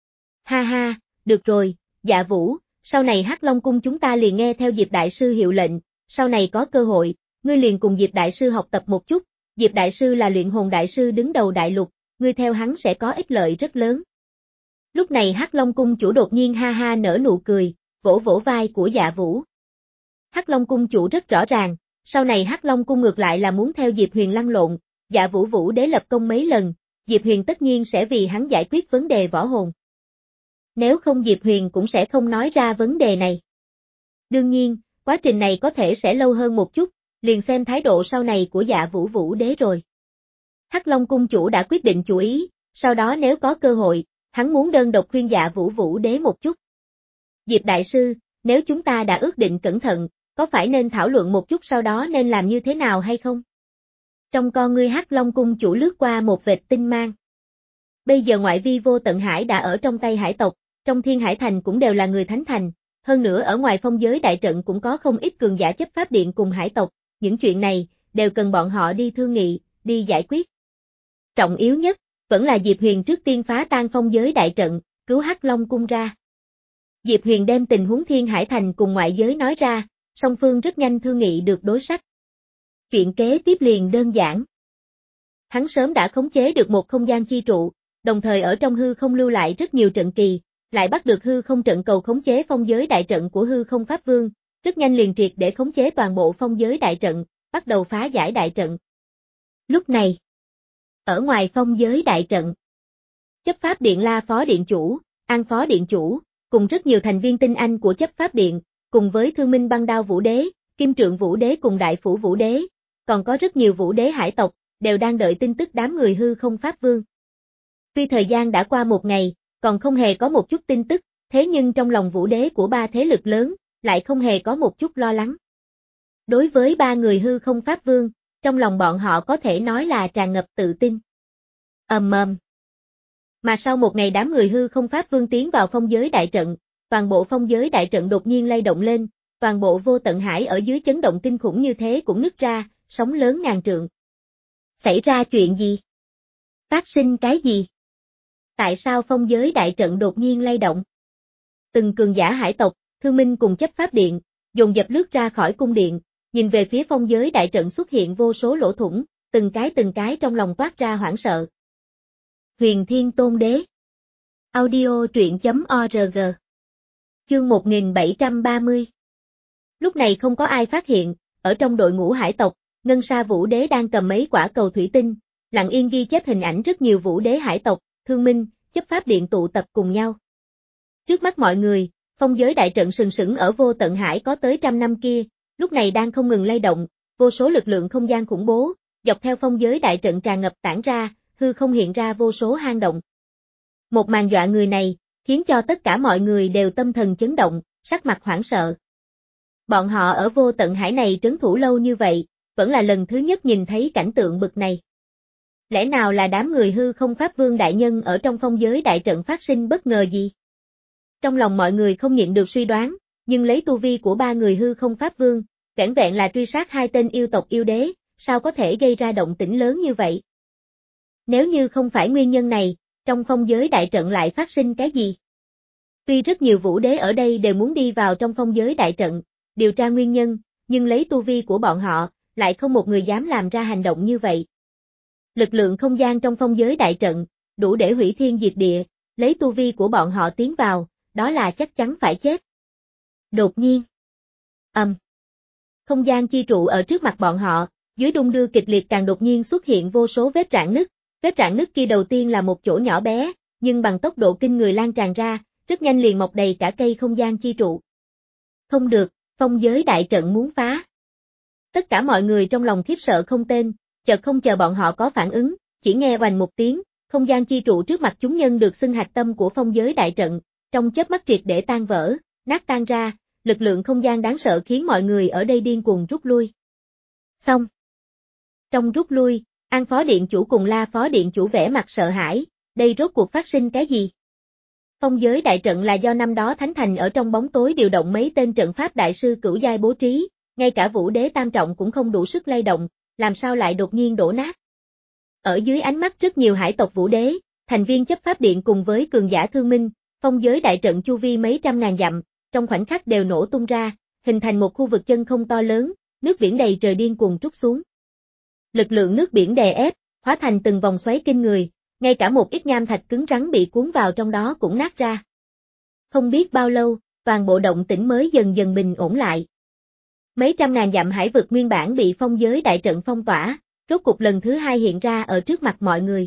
Ha ha, được rồi, Dạ Vũ, sau này Hắc Long Cung chúng ta liền nghe theo Diệp Đại Sư hiệu lệnh, sau này có cơ hội, ngươi liền cùng Diệp Đại Sư học tập một chút, Diệp Đại Sư là luyện hồn Đại Sư đứng đầu đại lục, ngươi theo hắn sẽ có ích lợi rất lớn. Lúc này Hắc Long Cung chủ đột nhiên ha ha nở nụ cười, vỗ vỗ vai của Dạ Vũ. Hắc Long Cung chủ rất rõ ràng, sau này Hắc Long Cung ngược lại là muốn theo Diệp Huyền lăn lộn, Dạ Vũ Vũ Đế lập công mấy lần, Diệp Huyền tất nhiên sẽ vì hắn giải quyết vấn đề võ hồn. Nếu không Diệp Huyền cũng sẽ không nói ra vấn đề này. Đương nhiên, quá trình này có thể sẽ lâu hơn một chút, liền xem thái độ sau này của Dạ Vũ Vũ Đế rồi. Hắc Long Cung chủ đã quyết định chủ ý, sau đó nếu có cơ hội, hắn muốn đơn độc khuyên Dạ Vũ Vũ Đế một chút. Diệp Đại Sư, nếu chúng ta đã ước định cẩn thận, có phải nên thảo luận một chút sau đó nên làm như thế nào hay không? Trong con ngươi Hắc Long cung chủ lướt qua một vệt tinh mang. Bây giờ ngoại vi Vô Tận Hải đã ở trong tay hải tộc, trong Thiên Hải Thành cũng đều là người thánh thành, hơn nữa ở ngoài phong giới đại trận cũng có không ít cường giả chấp pháp điện cùng hải tộc, những chuyện này đều cần bọn họ đi thương nghị, đi giải quyết. Trọng yếu nhất vẫn là Diệp Huyền trước tiên phá tan phong giới đại trận, cứu Hắc Long cung ra. Diệp Huyền đem tình huống Thiên Hải Thành cùng ngoại giới nói ra, song phương rất nhanh thương nghị được đối sách. Chuyện kế tiếp liền đơn giản. Hắn sớm đã khống chế được một không gian chi trụ, đồng thời ở trong hư không lưu lại rất nhiều trận kỳ, lại bắt được hư không trận cầu khống chế phong giới đại trận của hư không pháp vương, rất nhanh liền triệt để khống chế toàn bộ phong giới đại trận, bắt đầu phá giải đại trận. Lúc này, ở ngoài phong giới đại trận, chấp pháp điện La phó điện chủ, An phó điện chủ, cùng rất nhiều thành viên tinh anh của chấp pháp điện, cùng với Thương Minh Băng Đao Vũ Đế, Kim Trượng Vũ Đế cùng Đại Phủ Vũ Đế, còn có rất nhiều Vũ Đế hải tộc, đều đang đợi tin tức đám người hư không pháp vương. Tuy thời gian đã qua một ngày, còn không hề có một chút tin tức, thế nhưng trong lòng Vũ Đế của ba thế lực lớn, lại không hề có một chút lo lắng. Đối với ba người hư không pháp vương, trong lòng bọn họ có thể nói là tràn ngập tự tin. Ầm ầm. Mà sau một ngày đám người hư không pháp vương tiến vào phong giới đại trận, toàn bộ phong giới đại trận đột nhiên lay động lên, toàn bộ Vô Tận Hải ở dưới chấn động kinh khủng như thế cũng nứt ra, sóng lớn ngàn trượng. Xảy ra chuyện gì? Phát sinh cái gì? Tại sao phong giới đại trận đột nhiên lay động? Từng cường giả hải tộc, Thương Minh cùng chấp pháp điện, dồn dập lướt ra khỏi cung điện, nhìn về phía phong giới đại trận xuất hiện vô số lỗ thủng, từng cái từng cái trong lòng toát ra hoảng sợ. Huyền Thiên Tôn Đế. Audio truyện chấm org. Chương một nghìn bảy trăm ba mươi. Lúc này không có ai phát hiện, ở trong đội ngũ hải tộc, Ngân Sa Vũ Đế đang cầm mấy quả cầu thủy tinh, lặng yên ghi chép hình ảnh rất nhiều Vũ Đế hải tộc, Thương Minh, chấp pháp điện tụ tập cùng nhau. Trước mắt mọi người, phong giới đại trận sừng sững ở Vô Tận Hải có tới trăm năm kia, lúc này đang không ngừng lay động, vô số lực lượng không gian khủng bố, dọc theo phong giới đại trận tràn ngập tản ra, hư không hiện ra vô số hang động. Một màn dọa người này, khiến cho tất cả mọi người đều tâm thần chấn động, sắc mặt hoảng sợ. Bọn họ ở Vô Tận Hải này trấn thủ lâu như vậy, vẫn là lần thứ nhất nhìn thấy cảnh tượng bực này. Lẽ nào là đám người hư không pháp vương đại nhân ở trong phong giới đại trận phát sinh bất ngờ gì? Trong lòng mọi người không nhịn được suy đoán, nhưng lấy tu vi của ba người hư không pháp vương, vẻn vẹn là truy sát hai tên yêu tộc yêu đế, sao có thể gây ra động tĩnh lớn như vậy? Nếu như không phải nguyên nhân này, trong phong giới đại trận lại phát sinh cái gì? Tuy rất nhiều vũ đế ở đây đều muốn đi vào trong phong giới đại trận, điều tra nguyên nhân, nhưng lấy tu vi của bọn họ, lại không một người dám làm ra hành động như vậy. Lực lượng không gian trong phong giới đại trận, đủ để hủy thiên diệt địa, lấy tu vi của bọn họ tiến vào, đó là chắc chắn phải chết. Đột nhiên. Ầm. Um. Không gian chi trụ ở trước mặt bọn họ, dưới đung đưa kịch liệt càng đột nhiên xuất hiện vô số vết rạn nứt, vết rạn nứt kia đầu tiên là một chỗ nhỏ bé, nhưng bằng tốc độ kinh người lan tràn ra, rất nhanh liền mọc đầy cả cây không gian chi trụ. Không được, phong giới đại trận muốn phá. Tất cả mọi người trong lòng khiếp sợ không tên, chợt không chờ bọn họ có phản ứng, chỉ nghe oành một tiếng, không gian chi trụ trước mặt chúng nhân được xưng hạch tâm của phong giới đại trận, trong chớp mắt triệt để tan vỡ, nát tan ra, lực lượng không gian đáng sợ khiến mọi người ở đây điên cuồng rút lui. Xong. Trong rút lui, An phó điện chủ cùng La phó điện chủ vẻ mặt sợ hãi, đây rốt cuộc phát sinh cái gì? Phong giới đại trận là do năm đó Thánh Thành ở trong bóng tối điều động mấy tên trận pháp đại sư cửu giai bố trí, ngay cả Vũ Đế tam trọng cũng không đủ sức lay động, làm sao lại đột nhiên đổ nát? Ở dưới ánh mắt rất nhiều hải tộc Vũ Đế, thành viên chấp pháp điện cùng với cường giả Thương Minh, phong giới đại trận chu vi mấy trăm ngàn dặm, trong khoảnh khắc đều nổ tung ra, hình thành một khu vực chân không to lớn, nước biển đầy trời điên cuồng trút xuống. Lực lượng nước biển đè ép, hóa thành từng vòng xoáy kinh người, ngay cả một ít nham thạch cứng rắn bị cuốn vào trong đó cũng nát ra. Không biết bao lâu, toàn bộ động tĩnh mới dần dần bình ổn lại. Mấy trăm ngàn dặm hải vực nguyên bản bị phong giới đại trận phong tỏa, rốt cục lần thứ hai hiện ra ở trước mặt mọi người.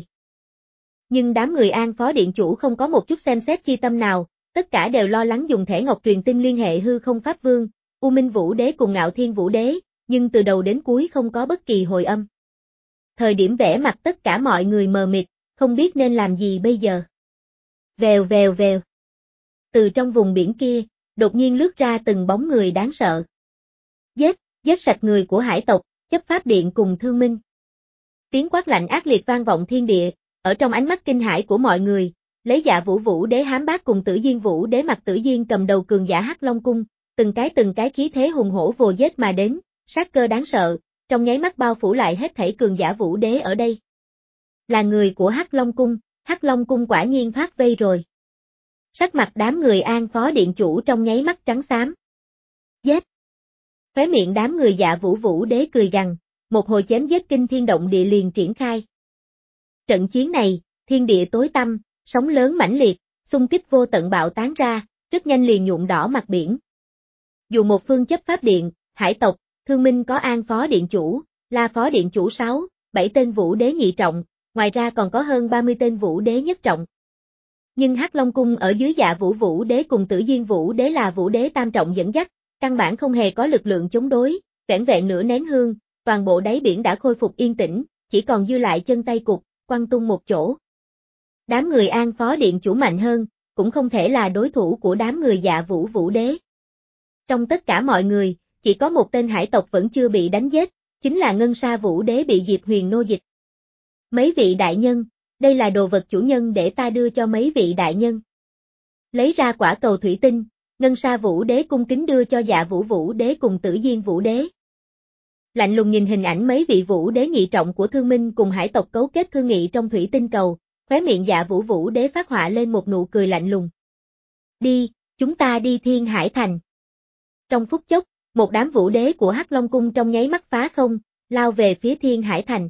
Nhưng đám người An phó điện chủ không có một chút xem xét chi tâm nào, tất cả đều lo lắng dùng thẻ ngọc truyền tin liên hệ hư không pháp vương, U Minh Vũ Đế cùng Ngạo Thiên Vũ Đế, nhưng từ đầu đến cuối không có bất kỳ hồi âm. Thời điểm vẽ mặt tất cả mọi người mờ mịt, không biết nên làm gì bây giờ. Vèo vèo vèo. Từ trong vùng biển kia, đột nhiên lướt ra từng bóng người đáng sợ. Giết, giết sạch người của hải tộc, chấp pháp điện cùng thương minh. Tiếng quát lạnh ác liệt vang vọng thiên địa, ở trong ánh mắt kinh hãi của mọi người, lấy Dạ Vũ Vũ Đế hám bác cùng Tử Diên Vũ Đế mặt Tử Diên cầm đầu cường giả Hắc Long cung, từng cái từng cái khí thế hùng hổ vồ giết mà đến, sát cơ đáng sợ, trong nháy mắt bao phủ lại hết thảy cường giả Vũ Đế ở đây. Là người của Hắc Long cung, Hắc Long cung quả nhiên thoát vây rồi. Sắc mặt đám người An Phó điện chủ trong nháy mắt trắng xám. Giết. Khóe miệng đám người Dạ Vũ Vũ Đế cười gằn, một hồi chém giết kinh thiên động địa liền triển khai. Trận chiến này, thiên địa tối tăm, sóng lớn mãnh liệt, xung kích vô tận bạo tán ra, rất nhanh liền nhuộm đỏ mặt biển. Dù một phương chấp pháp điện, hải tộc, thương minh có An Phó điện chủ, La Phó điện chủ sáu, bảy tên Vũ Đế nhị trọng, ngoài ra còn có hơn ba mươi tên Vũ Đế nhất trọng. Nhưng Hắc Long cung ở dưới Dạ Vũ Vũ Đế cùng Tử Diên Vũ Đế là Vũ Đế tam trọng dẫn dắt, căn bản không hề có lực lượng chống đối, vẻn vẹn nửa nén hương, toàn bộ đáy biển đã khôi phục yên tĩnh, chỉ còn dư lại chân tay cụt, quăng tung một chỗ. Đám người An Phó điện chủ mạnh hơn, cũng không thể là đối thủ của đám người Dạ Vũ Vũ Đế. Trong tất cả mọi người, chỉ có một tên hải tộc vẫn chưa bị đánh giết, chính là Ngân Sa Vũ Đế bị Diệp Huyền nô dịch. Mấy vị đại nhân, đây là đồ vật chủ nhân để ta đưa cho mấy vị đại nhân. Lấy ra quả cầu thủy tinh, Ngân Sa Vũ Đế cung kính đưa cho Dạ Vũ Vũ Đế cùng Tử Diên Vũ Đế. Lạnh lùng nhìn hình ảnh mấy vị Vũ Đế nhị trọng của thương minh cùng hải tộc cấu kết thương nghị trong thủy tinh cầu, khóe miệng Dạ Vũ Vũ Đế phát họa lên một nụ cười lạnh lùng. Đi, chúng ta đi Thiên Hải Thành. Trong phút chốc, một đám Vũ Đế của Hắc Long cung trong nháy mắt phá không, lao về phía Thiên Hải Thành.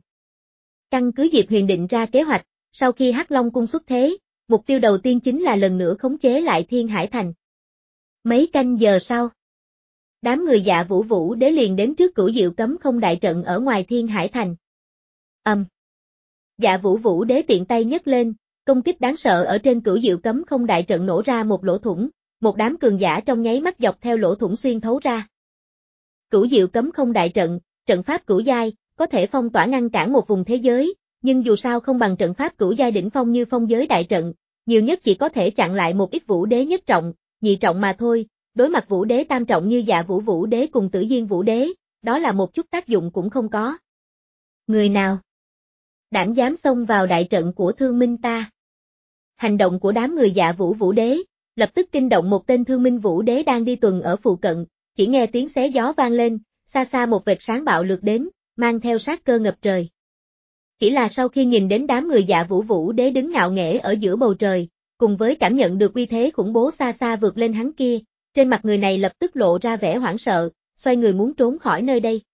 Căn cứ Diệp Huyền định ra kế hoạch, sau khi Hắc Long cung xuất thế, mục tiêu đầu tiên chính là lần nữa khống chế lại Thiên Hải Thành. Mấy canh giờ sau, đám người Dạ Vũ Vũ Đế liền đến trước Cửu Diệu Cấm Không đại trận ở ngoài Thiên Hải Thành. Ầm. Um. Dạ Vũ Vũ Đế tiện tay nhấc lên, công kích đáng sợ ở trên Cửu Diệu Cấm Không đại trận nổ ra một lỗ thủng, một đám cường giả trong nháy mắt dọc theo lỗ thủng xuyên thấu ra. Cửu Diệu Cấm Không đại trận, trận pháp cửu giai, có thể phong tỏa ngăn cản một vùng thế giới, nhưng dù sao không bằng trận pháp cửu giai đỉnh phong như Phong Giới đại trận, nhiều nhất chỉ có thể chặn lại một ít Vũ Đế nhất trọng, nhị trọng mà thôi, đối mặt Vũ Đế tam trọng như Dạ Vũ Vũ Đế cùng Tử Diên Vũ Đế, đó là một chút tác dụng cũng không có. Người nào đảm dám xông vào đại trận của thương minh ta? Hành động của đám người Dạ Vũ Vũ Đế, lập tức kinh động một tên thương minh Vũ Đế đang đi tuần ở phụ cận, chỉ nghe tiếng xé gió vang lên, xa xa một vệt sáng bạo lược đến, mang theo sát cơ ngập trời. Chỉ là sau khi nhìn đến đám người Dạ Vũ Vũ Đế đứng ngạo nghễ ở giữa bầu trời, cùng với cảm nhận được uy thế khủng bố xa xa vượt lên hắn kia, trên mặt người này lập tức lộ ra vẻ hoảng sợ, xoay người muốn trốn khỏi nơi đây.